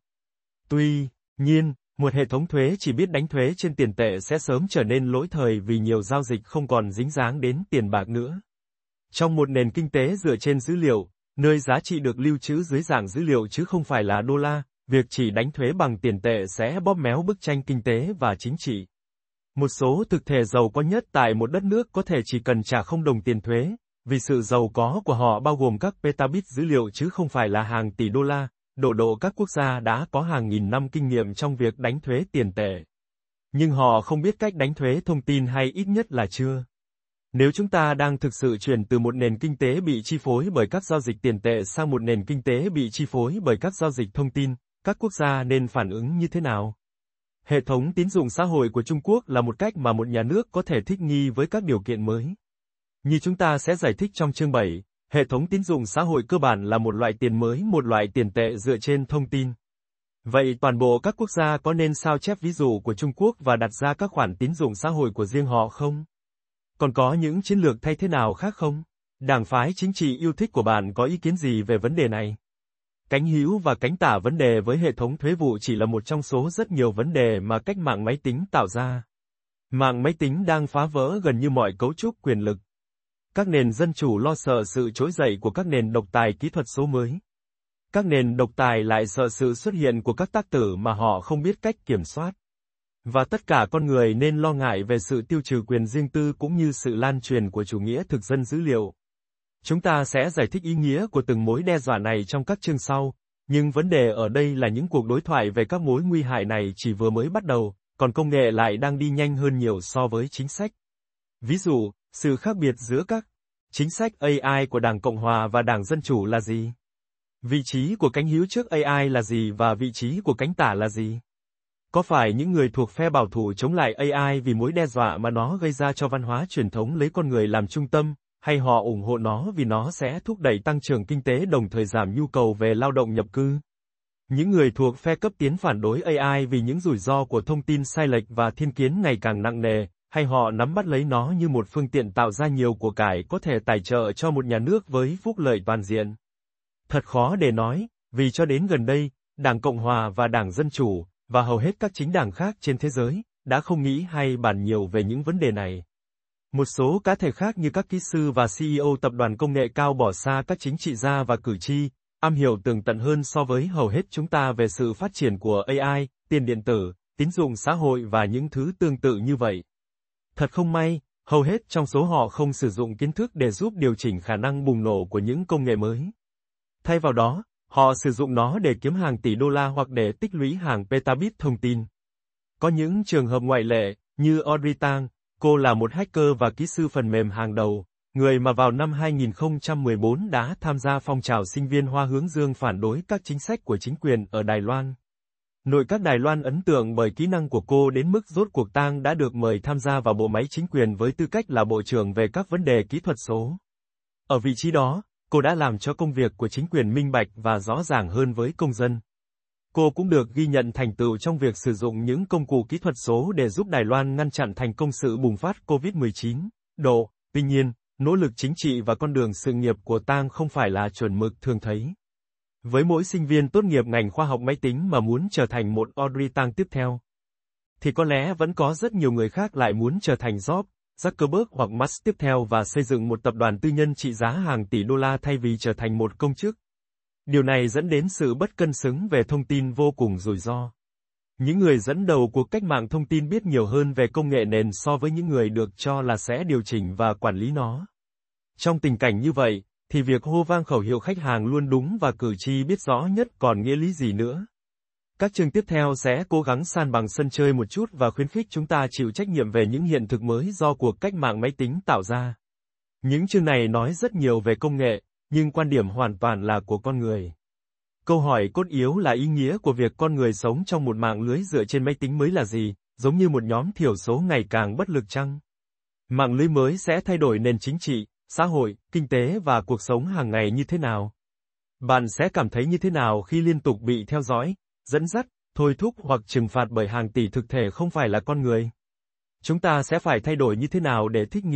Tuy nhiên, một hệ thống thuế chỉ biết đánh thuế trên tiền tệ sẽ sớm trở nên lỗi thời vì nhiều giao dịch không còn dính dáng đến tiền bạc nữa. Trong một nền kinh tế dựa trên dữ liệu, nơi giá trị được lưu trữ dưới dạng dữ liệu chứ không phải là đô la, việc chỉ đánh thuế bằng tiền tệ sẽ bóp méo bức tranh kinh tế và chính trị. Một số thực thể giàu có nhất tại một đất nước có thể chỉ cần trả không đồng tiền thuế, vì sự giàu có của họ bao gồm các petabit dữ liệu chứ không phải là hàng tỷ đô la. Độ độ các quốc gia đã có hàng nghìn năm kinh nghiệm trong việc đánh thuế tiền tệ. Nhưng họ không biết cách đánh thuế thông tin hay ít nhất là chưa. Nếu chúng ta đang thực sự chuyển từ một nền kinh tế bị chi phối bởi các giao dịch tiền tệ sang một nền kinh tế bị chi phối bởi các giao dịch thông tin, các quốc gia nên phản ứng như thế nào? Hệ thống tín dụng xã hội của Trung Quốc là một cách mà một nhà nước có thể thích nghi với các điều kiện mới. Như chúng ta sẽ giải thích trong chương bảy, hệ thống tín dụng xã hội cơ bản là một loại tiền mới, một loại tiền tệ dựa trên thông tin. Vậy toàn bộ các quốc gia có nên sao chép ví dụ của Trung Quốc và đặt ra các khoản tín dụng xã hội của riêng họ không? Còn có những chiến lược thay thế nào khác không? Đảng phái chính trị yêu thích của bạn có ý kiến gì về vấn đề này? Cánh hữu và cánh tả vấn đề với hệ thống thuế vụ chỉ là một trong số rất nhiều vấn đề mà cách mạng máy tính tạo ra. Mạng máy tính đang phá vỡ gần như mọi cấu trúc quyền lực. Các nền dân chủ lo sợ sự trỗi dậy của các nền độc tài kỹ thuật số mới. Các nền độc tài lại sợ sự xuất hiện của các tác tử mà họ không biết cách kiểm soát. Và tất cả con người nên lo ngại về sự tiêu trừ quyền riêng tư cũng như sự lan truyền của chủ nghĩa thực dân dữ liệu. Chúng ta sẽ giải thích ý nghĩa của từng mối đe dọa này trong các chương sau, nhưng vấn đề ở đây là những cuộc đối thoại về các mối nguy hại này chỉ vừa mới bắt đầu, còn công nghệ lại đang đi nhanh hơn nhiều so với chính sách. Ví dụ, sự khác biệt giữa các chính sách a i của Đảng Cộng Hòa và Đảng Dân Chủ là gì? Vị trí của cánh hữu trước a i là gì và vị trí của cánh tả là gì? Có phải những người thuộc phe bảo thủ chống lại a i vì mối đe dọa mà nó gây ra cho văn hóa truyền thống lấy con người làm trung tâm, hay họ ủng hộ nó vì nó sẽ thúc đẩy tăng trưởng kinh tế đồng thời giảm nhu cầu về lao động nhập cư? Những người thuộc phe cấp tiến phản đối a i vì những rủi ro của thông tin sai lệch và thiên kiến ngày càng nặng nề, hay họ nắm bắt lấy nó như một phương tiện tạo ra nhiều của cải có thể tài trợ cho một nhà nước với phúc lợi toàn diện? Thật khó để nói, vì cho đến gần đây, Đảng Cộng Hòa và Đảng Dân Chủ, và hầu hết các chính đảng khác trên thế giới, đã không nghĩ hay bàn nhiều về những vấn đề này. Một số cá thể khác như các kỹ sư và xê e ô tập đoàn công nghệ cao bỏ xa các chính trị gia và cử tri, am hiểu tường tận hơn so với hầu hết chúng ta về sự phát triển của a i, tiền điện tử, tín dụng xã hội và những thứ tương tự như vậy. Thật không may, hầu hết trong số họ không sử dụng kiến thức để giúp điều chỉnh khả năng bùng nổ của những công nghệ mới. Thay vào đó, họ sử dụng nó để kiếm hàng tỷ đô la hoặc để tích lũy hàng petabit thông tin. Có những trường hợp ngoại lệ, như Audrey Tang, cô là một hacker và kỹ sư phần mềm hàng đầu, người mà vào năm hai nghìn không trăm mười bốn đã tham gia phong trào sinh viên Hoa hướng dương phản đối các chính sách của chính quyền ở Đài Loan. Nội các Đài Loan ấn tượng bởi kỹ năng của cô đến mức rốt cuộc Tang đã được mời tham gia vào bộ máy chính quyền với tư cách là bộ trưởng về các vấn đề kỹ thuật số. Ở vị trí đó, cô đã làm cho công việc của chính quyền minh bạch và rõ ràng hơn với công dân. Cô cũng được ghi nhận thành tựu trong việc sử dụng những công cụ kỹ thuật số để giúp Đài Loan ngăn chặn thành công sự bùng phát covid mười chín. Độ, tuy nhiên, nỗ lực chính trị và con đường sự nghiệp của Tang không phải là chuẩn mực thường thấy. Với mỗi sinh viên tốt nghiệp ngành khoa học máy tính mà muốn trở thành một Audrey Tang tiếp theo, thì có lẽ vẫn có rất nhiều người khác lại muốn trở thành Jobs, Zuckerberg hoặc Musk tiếp theo và xây dựng một tập đoàn tư nhân trị giá hàng tỷ đô la thay vì trở thành một công chức. Điều này dẫn đến sự bất cân xứng về thông tin vô cùng rủi ro. Những người dẫn đầu cuộc cách mạng thông tin biết nhiều hơn về công nghệ nền so với những người được cho là sẽ điều chỉnh và quản lý nó. Trong tình cảnh như vậy, thì việc hô vang khẩu hiệu khách hàng luôn đúng và cử tri biết rõ nhất còn nghĩa lý gì nữa. Các chương tiếp theo sẽ cố gắng san bằng sân chơi một chút và khuyến khích chúng ta chịu trách nhiệm về những hiện thực mới do cuộc cách mạng máy tính tạo ra. Những chương này nói rất nhiều về công nghệ, nhưng quan điểm hoàn toàn là của con người. Câu hỏi cốt yếu là ý nghĩa của việc con người sống trong một mạng lưới dựa trên máy tính mới là gì, giống như một nhóm thiểu số ngày càng bất lực chăng? Mạng lưới mới sẽ thay đổi nền chính trị, xã hội, kinh tế và cuộc sống hàng ngày như thế nào? Bạn sẽ cảm thấy như thế nào khi liên tục bị theo dõi, dẫn dắt, thôi thúc hoặc trừng phạt bởi hàng tỷ thực thể không phải là con người? Chúng ta sẽ phải thay đổi như thế nào để thích nghi,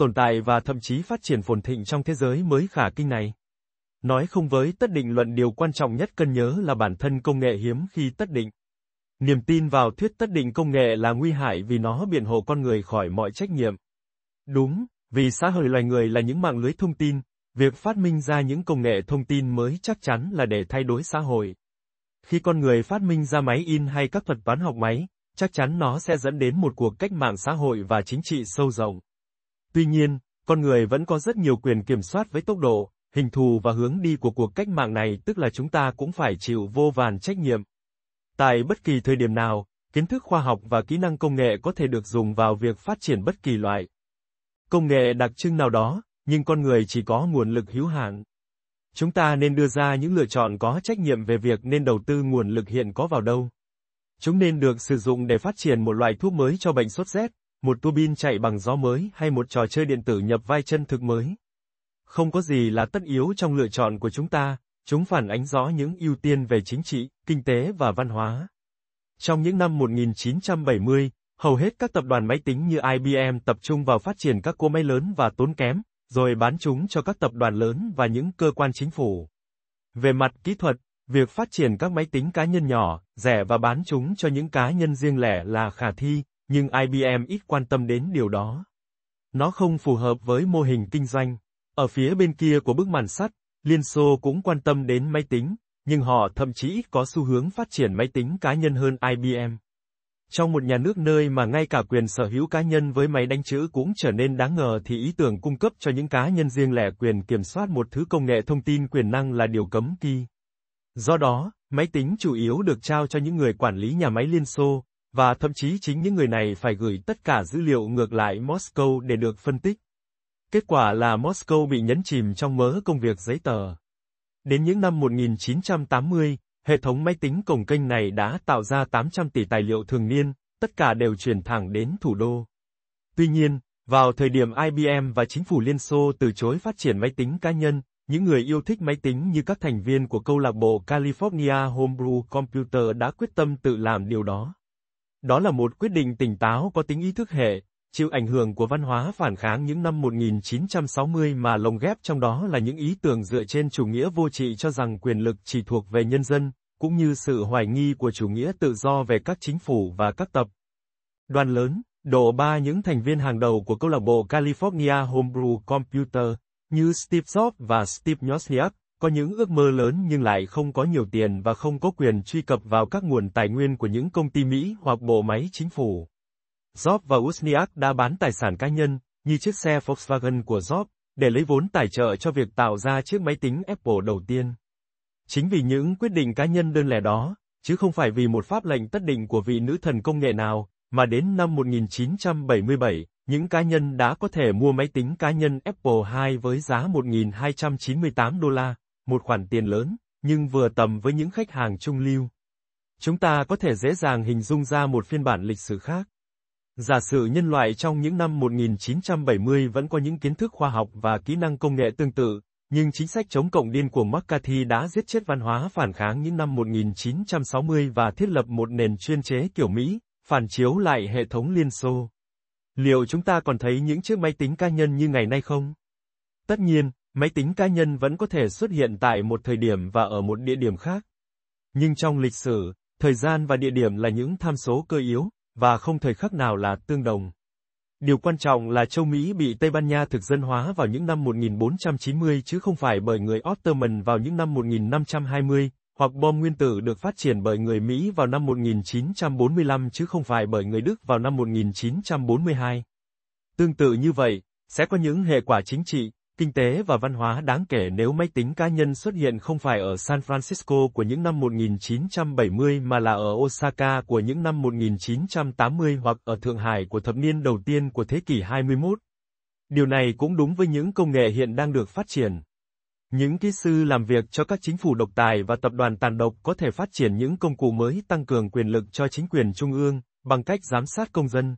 tồn tại và thậm chí phát triển phồn thịnh trong thế giới mới khả kinh này. Nói không với tất định luận, điều quan trọng nhất cần nhớ là bản thân công nghệ hiếm khi tất định. Niềm tin vào thuyết tất định công nghệ là nguy hại vì nó biện hộ con người khỏi mọi trách nhiệm. Đúng, vì xã hội loài người là những mạng lưới thông tin, việc phát minh ra những công nghệ thông tin mới chắc chắn là để thay đổi xã hội. Khi con người phát minh ra máy in hay các thuật toán học máy, chắc chắn nó sẽ dẫn đến một cuộc cách mạng xã hội và chính trị sâu rộng. Tuy nhiên, con người vẫn có rất nhiều quyền kiểm soát với tốc độ, hình thù và hướng đi của cuộc cách mạng này, tức là chúng ta cũng phải chịu vô vàn trách nhiệm. Tại bất kỳ thời điểm nào, kiến thức khoa học và kỹ năng công nghệ có thể được dùng vào việc phát triển bất kỳ loại công nghệ đặc trưng nào đó, nhưng con người chỉ có nguồn lực hữu hạn. Chúng ta nên đưa ra những lựa chọn có trách nhiệm về việc nên đầu tư nguồn lực hiện có vào đâu. Chúng nên được sử dụng để phát triển một loại thuốc mới cho bệnh sốt rét, một tua bin chạy bằng gió mới hay một trò chơi điện tử nhập vai chân thực mới. Không có gì là tất yếu trong lựa chọn của chúng ta, chúng phản ánh rõ những ưu tiên về chính trị, kinh tế và văn hóa. Trong những năm một nghìn chín trăm bảy mươi, hầu hết các tập đoàn máy tính như I B M tập trung vào phát triển các cỗ máy lớn và tốn kém, rồi bán chúng cho các tập đoàn lớn và những cơ quan chính phủ. Về mặt kỹ thuật, việc phát triển các máy tính cá nhân nhỏ, rẻ và bán chúng cho những cá nhân riêng lẻ là khả thi, nhưng I B M ít quan tâm đến điều đó. Nó không phù hợp với mô hình kinh doanh. Ở phía bên kia của bức màn sắt, Liên Xô cũng quan tâm đến máy tính, nhưng họ thậm chí ít có xu hướng phát triển máy tính cá nhân hơn I B M. Trong một nhà nước nơi mà ngay cả quyền sở hữu cá nhân với máy đánh chữ cũng trở nên đáng ngờ, thì ý tưởng cung cấp cho những cá nhân riêng lẻ quyền kiểm soát một thứ công nghệ thông tin quyền năng là điều cấm kỵ. Do đó, máy tính chủ yếu được trao cho những người quản lý nhà máy Liên Xô, và thậm chí chính những người này phải gửi tất cả dữ liệu ngược lại Moscow để được phân tích. Kết quả là Moscow bị nhấn chìm trong mớ công việc giấy tờ. Đến những năm một nghìn chín trăm tám mươi, hệ thống máy tính cồng kênh này đã tạo ra tám trăm tỷ tài liệu thường niên, tất cả đều truyền thẳng đến thủ đô. Tuy nhiên, vào thời điểm I B M và chính phủ Liên Xô từ chối phát triển máy tính cá nhân, những người yêu thích máy tính như các thành viên của câu lạc bộ California Homebrew Computer đã quyết tâm tự làm điều đó. Đó là một quyết định tỉnh táo có tính ý thức hệ, chịu ảnh hưởng của văn hóa phản kháng những năm một nghìn chín trăm sáu mươi mà lồng ghép trong đó là những ý tưởng dựa trên chủ nghĩa vô trị cho rằng quyền lực chỉ thuộc về nhân dân, cũng như sự hoài nghi của chủ nghĩa tự do về các chính phủ và các tập đoàn lớn. Độ ba những thành viên hàng đầu của câu lạc bộ California Homebrew Computer, như Steve Jobs và Steve Wozniak, có những ước mơ lớn nhưng lại không có nhiều tiền và không có quyền truy cập vào các nguồn tài nguyên của những công ty Mỹ hoặc bộ máy chính phủ. Jobs và Wozniak đã bán tài sản cá nhân, như chiếc xe Volkswagen của Jobs, để lấy vốn tài trợ cho việc tạo ra chiếc máy tính Apple đầu tiên. Chính vì những quyết định cá nhân đơn lẻ đó, chứ không phải vì một pháp lệnh tất định của vị nữ thần công nghệ nào, mà đến năm một nghìn chín trăm bảy mươi bảy, những cá nhân đã có thể mua máy tính cá nhân Apple hai với giá một nghìn hai trăm chín mươi tám đô la, một khoản tiền lớn, nhưng vừa tầm với những khách hàng trung lưu. Chúng ta có thể dễ dàng hình dung ra một phiên bản lịch sử khác. Giả sử nhân loại trong những năm một nghìn chín trăm bảy mươi vẫn có những kiến thức khoa học và kỹ năng công nghệ tương tự, nhưng chính sách chống cộng điên cuồng McCarthy đã giết chết văn hóa phản kháng những năm một nghìn chín trăm sáu mươi và thiết lập một nền chuyên chế kiểu Mỹ, phản chiếu lại hệ thống Liên Xô. Liệu chúng ta còn thấy những chiếc máy tính cá nhân như ngày nay không? Tất nhiên, máy tính cá nhân vẫn có thể xuất hiện tại một thời điểm và ở một địa điểm khác. Nhưng trong lịch sử, thời gian và địa điểm là những tham số cơ yếu, và không thời khắc nào là tương đồng. Điều quan trọng là châu Mỹ bị Tây Ban Nha thực dân hóa vào những năm một nghìn bốn trăm chín mươi chứ không phải bởi người Ottoman vào những năm một nghìn năm trăm hai mươi, hoặc bom nguyên tử được phát triển bởi người Mỹ vào năm một nghìn chín trăm bốn mươi lăm chứ không phải bởi người Đức vào năm một nghìn chín trăm bốn mươi hai. Tương tự như vậy, sẽ có những hệ quả chính trị, kinh tế và văn hóa đáng kể nếu máy tính cá nhân xuất hiện không phải ở San Francisco của những năm một nghìn chín trăm bảy mươi mà là ở Osaka của những năm một nghìn chín trăm tám mươi hoặc ở Thượng Hải của thập niên đầu tiên của thế kỷ hai mươi mốt. Điều này cũng đúng với những công nghệ hiện đang được phát triển. Những kỹ sư làm việc cho các chính phủ độc tài và tập đoàn tàn độc có thể phát triển những công cụ mới tăng cường quyền lực cho chính quyền trung ương, bằng cách giám sát công dân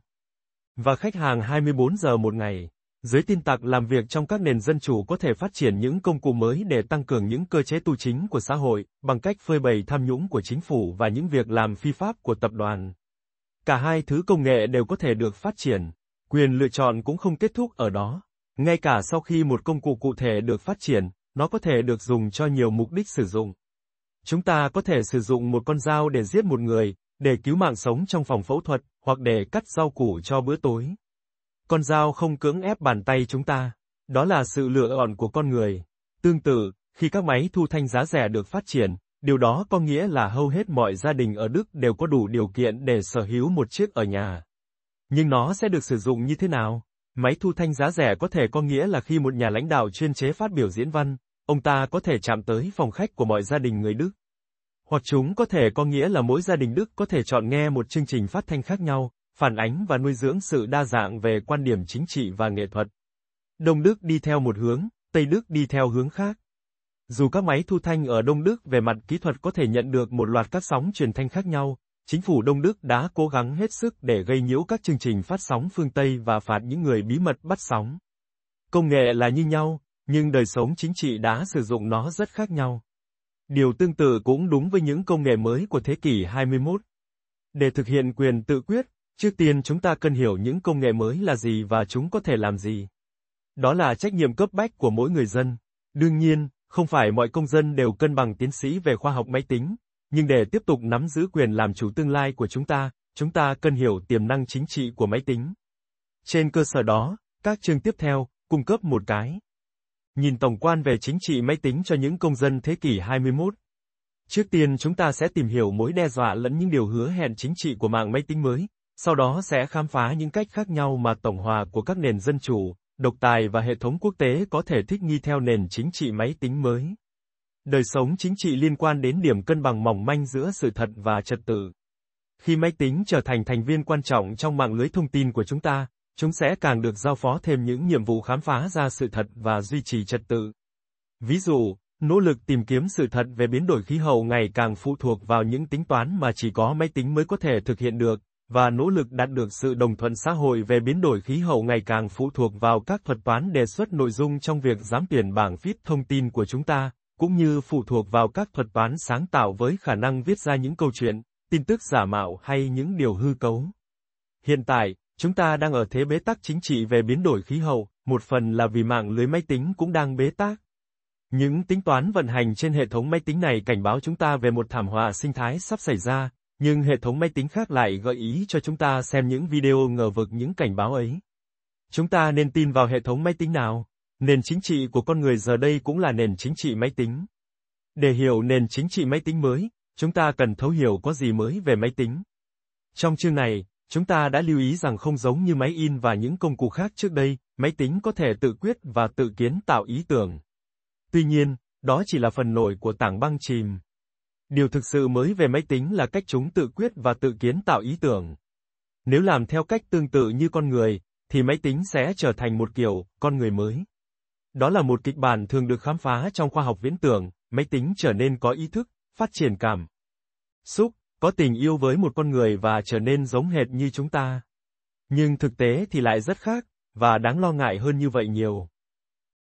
và khách hàng hai mươi bốn giờ một ngày. Giới tin tặc làm việc trong các nền dân chủ có thể phát triển những công cụ mới để tăng cường những cơ chế tu chính của xã hội, bằng cách phơi bày tham nhũng của chính phủ và những việc làm phi pháp của tập đoàn. Cả hai thứ công nghệ đều có thể được phát triển. Quyền lựa chọn cũng không kết thúc ở đó. Ngay cả sau khi một công cụ cụ thể được phát triển, nó có thể được dùng cho nhiều mục đích sử dụng. Chúng ta có thể sử dụng một con dao để giết một người, để cứu mạng sống trong phòng phẫu thuật, hoặc để cắt rau củ cho bữa tối. Con dao không cưỡng ép bàn tay chúng ta. Đó là sự lựa chọn của con người. Tương tự, khi các máy thu thanh giá rẻ được phát triển, điều đó có nghĩa là hầu hết mọi gia đình ở Đức đều có đủ điều kiện để sở hữu một chiếc ở nhà. Nhưng nó sẽ được sử dụng như thế nào? Máy thu thanh giá rẻ có thể có nghĩa là khi một nhà lãnh đạo chuyên chế phát biểu diễn văn, ông ta có thể chạm tới phòng khách của mọi gia đình người Đức. Hoặc chúng có thể có nghĩa là mỗi gia đình Đức có thể chọn nghe một chương trình phát thanh khác nhau, phản ánh và nuôi dưỡng sự đa dạng về quan điểm chính trị và nghệ thuật. Đông Đức đi theo một hướng, Tây Đức đi theo hướng khác. Dù các máy thu thanh ở Đông Đức về mặt kỹ thuật có thể nhận được một loạt các sóng truyền thanh khác nhau, chính phủ Đông Đức đã cố gắng hết sức để gây nhiễu các chương trình phát sóng phương Tây và phạt những người bí mật bắt sóng. Công nghệ là như nhau, nhưng đời sống chính trị đã sử dụng nó rất khác nhau. Điều tương tự cũng đúng với những công nghệ mới của thế kỷ hai mươi mốt. Để thực hiện quyền tự quyết, trước tiên chúng ta cần hiểu những công nghệ mới là gì và chúng có thể làm gì. Đó là trách nhiệm cấp bách của mỗi người dân. Đương nhiên, không phải mọi công dân đều cân bằng tiến sĩ về khoa học máy tính, nhưng để tiếp tục nắm giữ quyền làm chủ tương lai của chúng ta, chúng ta cần hiểu tiềm năng chính trị của máy tính. Trên cơ sở đó, các chương tiếp theo, cung cấp một cái nhìn tổng quan về chính trị máy tính cho những công dân thế kỷ hai mươi mốt. Trước tiên chúng ta sẽ tìm hiểu mối đe dọa lẫn những điều hứa hẹn chính trị của mạng máy tính mới, sau đó sẽ khám phá những cách khác nhau mà tổng hòa của các nền dân chủ, độc tài và hệ thống quốc tế có thể thích nghi theo nền chính trị máy tính mới. Đời sống chính trị liên quan đến điểm cân bằng mỏng manh giữa sự thật và trật tự. Khi máy tính trở thành thành viên quan trọng trong mạng lưới thông tin của chúng ta, chúng sẽ càng được giao phó thêm những nhiệm vụ khám phá ra sự thật và duy trì trật tự. Ví dụ, nỗ lực tìm kiếm sự thật về biến đổi khí hậu ngày càng phụ thuộc vào những tính toán mà chỉ có máy tính mới có thể thực hiện được, và nỗ lực đạt được sự đồng thuận xã hội về biến đổi khí hậu ngày càng phụ thuộc vào các thuật toán đề xuất nội dung trong việc giám tuyển bảng viết thông tin của chúng ta, cũng như phụ thuộc vào các thuật toán sáng tạo với khả năng viết ra những câu chuyện, tin tức giả mạo hay những điều hư cấu. Hiện tại, chúng ta đang ở thế bế tắc chính trị về biến đổi khí hậu, một phần là vì mạng lưới máy tính cũng đang bế tắc. Những tính toán vận hành trên hệ thống máy tính này cảnh báo chúng ta về một thảm họa sinh thái sắp xảy ra, nhưng hệ thống máy tính khác lại gợi ý cho chúng ta xem những video ngờ vực những cảnh báo ấy. Chúng ta nên tin vào hệ thống máy tính nào? Nền chính trị của con người giờ đây cũng là nền chính trị máy tính. Để hiểu nền chính trị máy tính mới, chúng ta cần thấu hiểu có gì mới về máy tính. Trong chương này, chúng ta đã lưu ý rằng không giống như máy in và những công cụ khác trước đây, máy tính có thể tự quyết và tự kiến tạo ý tưởng. Tuy nhiên, đó chỉ là phần nổi của tảng băng chìm. Điều thực sự mới về máy tính là cách chúng tự quyết và tự kiến tạo ý tưởng. Nếu làm theo cách tương tự như con người, thì máy tính sẽ trở thành một kiểu con người mới. Đó là một kịch bản thường được khám phá trong khoa học viễn tưởng, máy tính trở nên có ý thức, phát triển cảm xúc, có tình yêu với một con người và trở nên giống hệt như chúng ta. Nhưng thực tế thì lại rất khác, và đáng lo ngại hơn như vậy nhiều.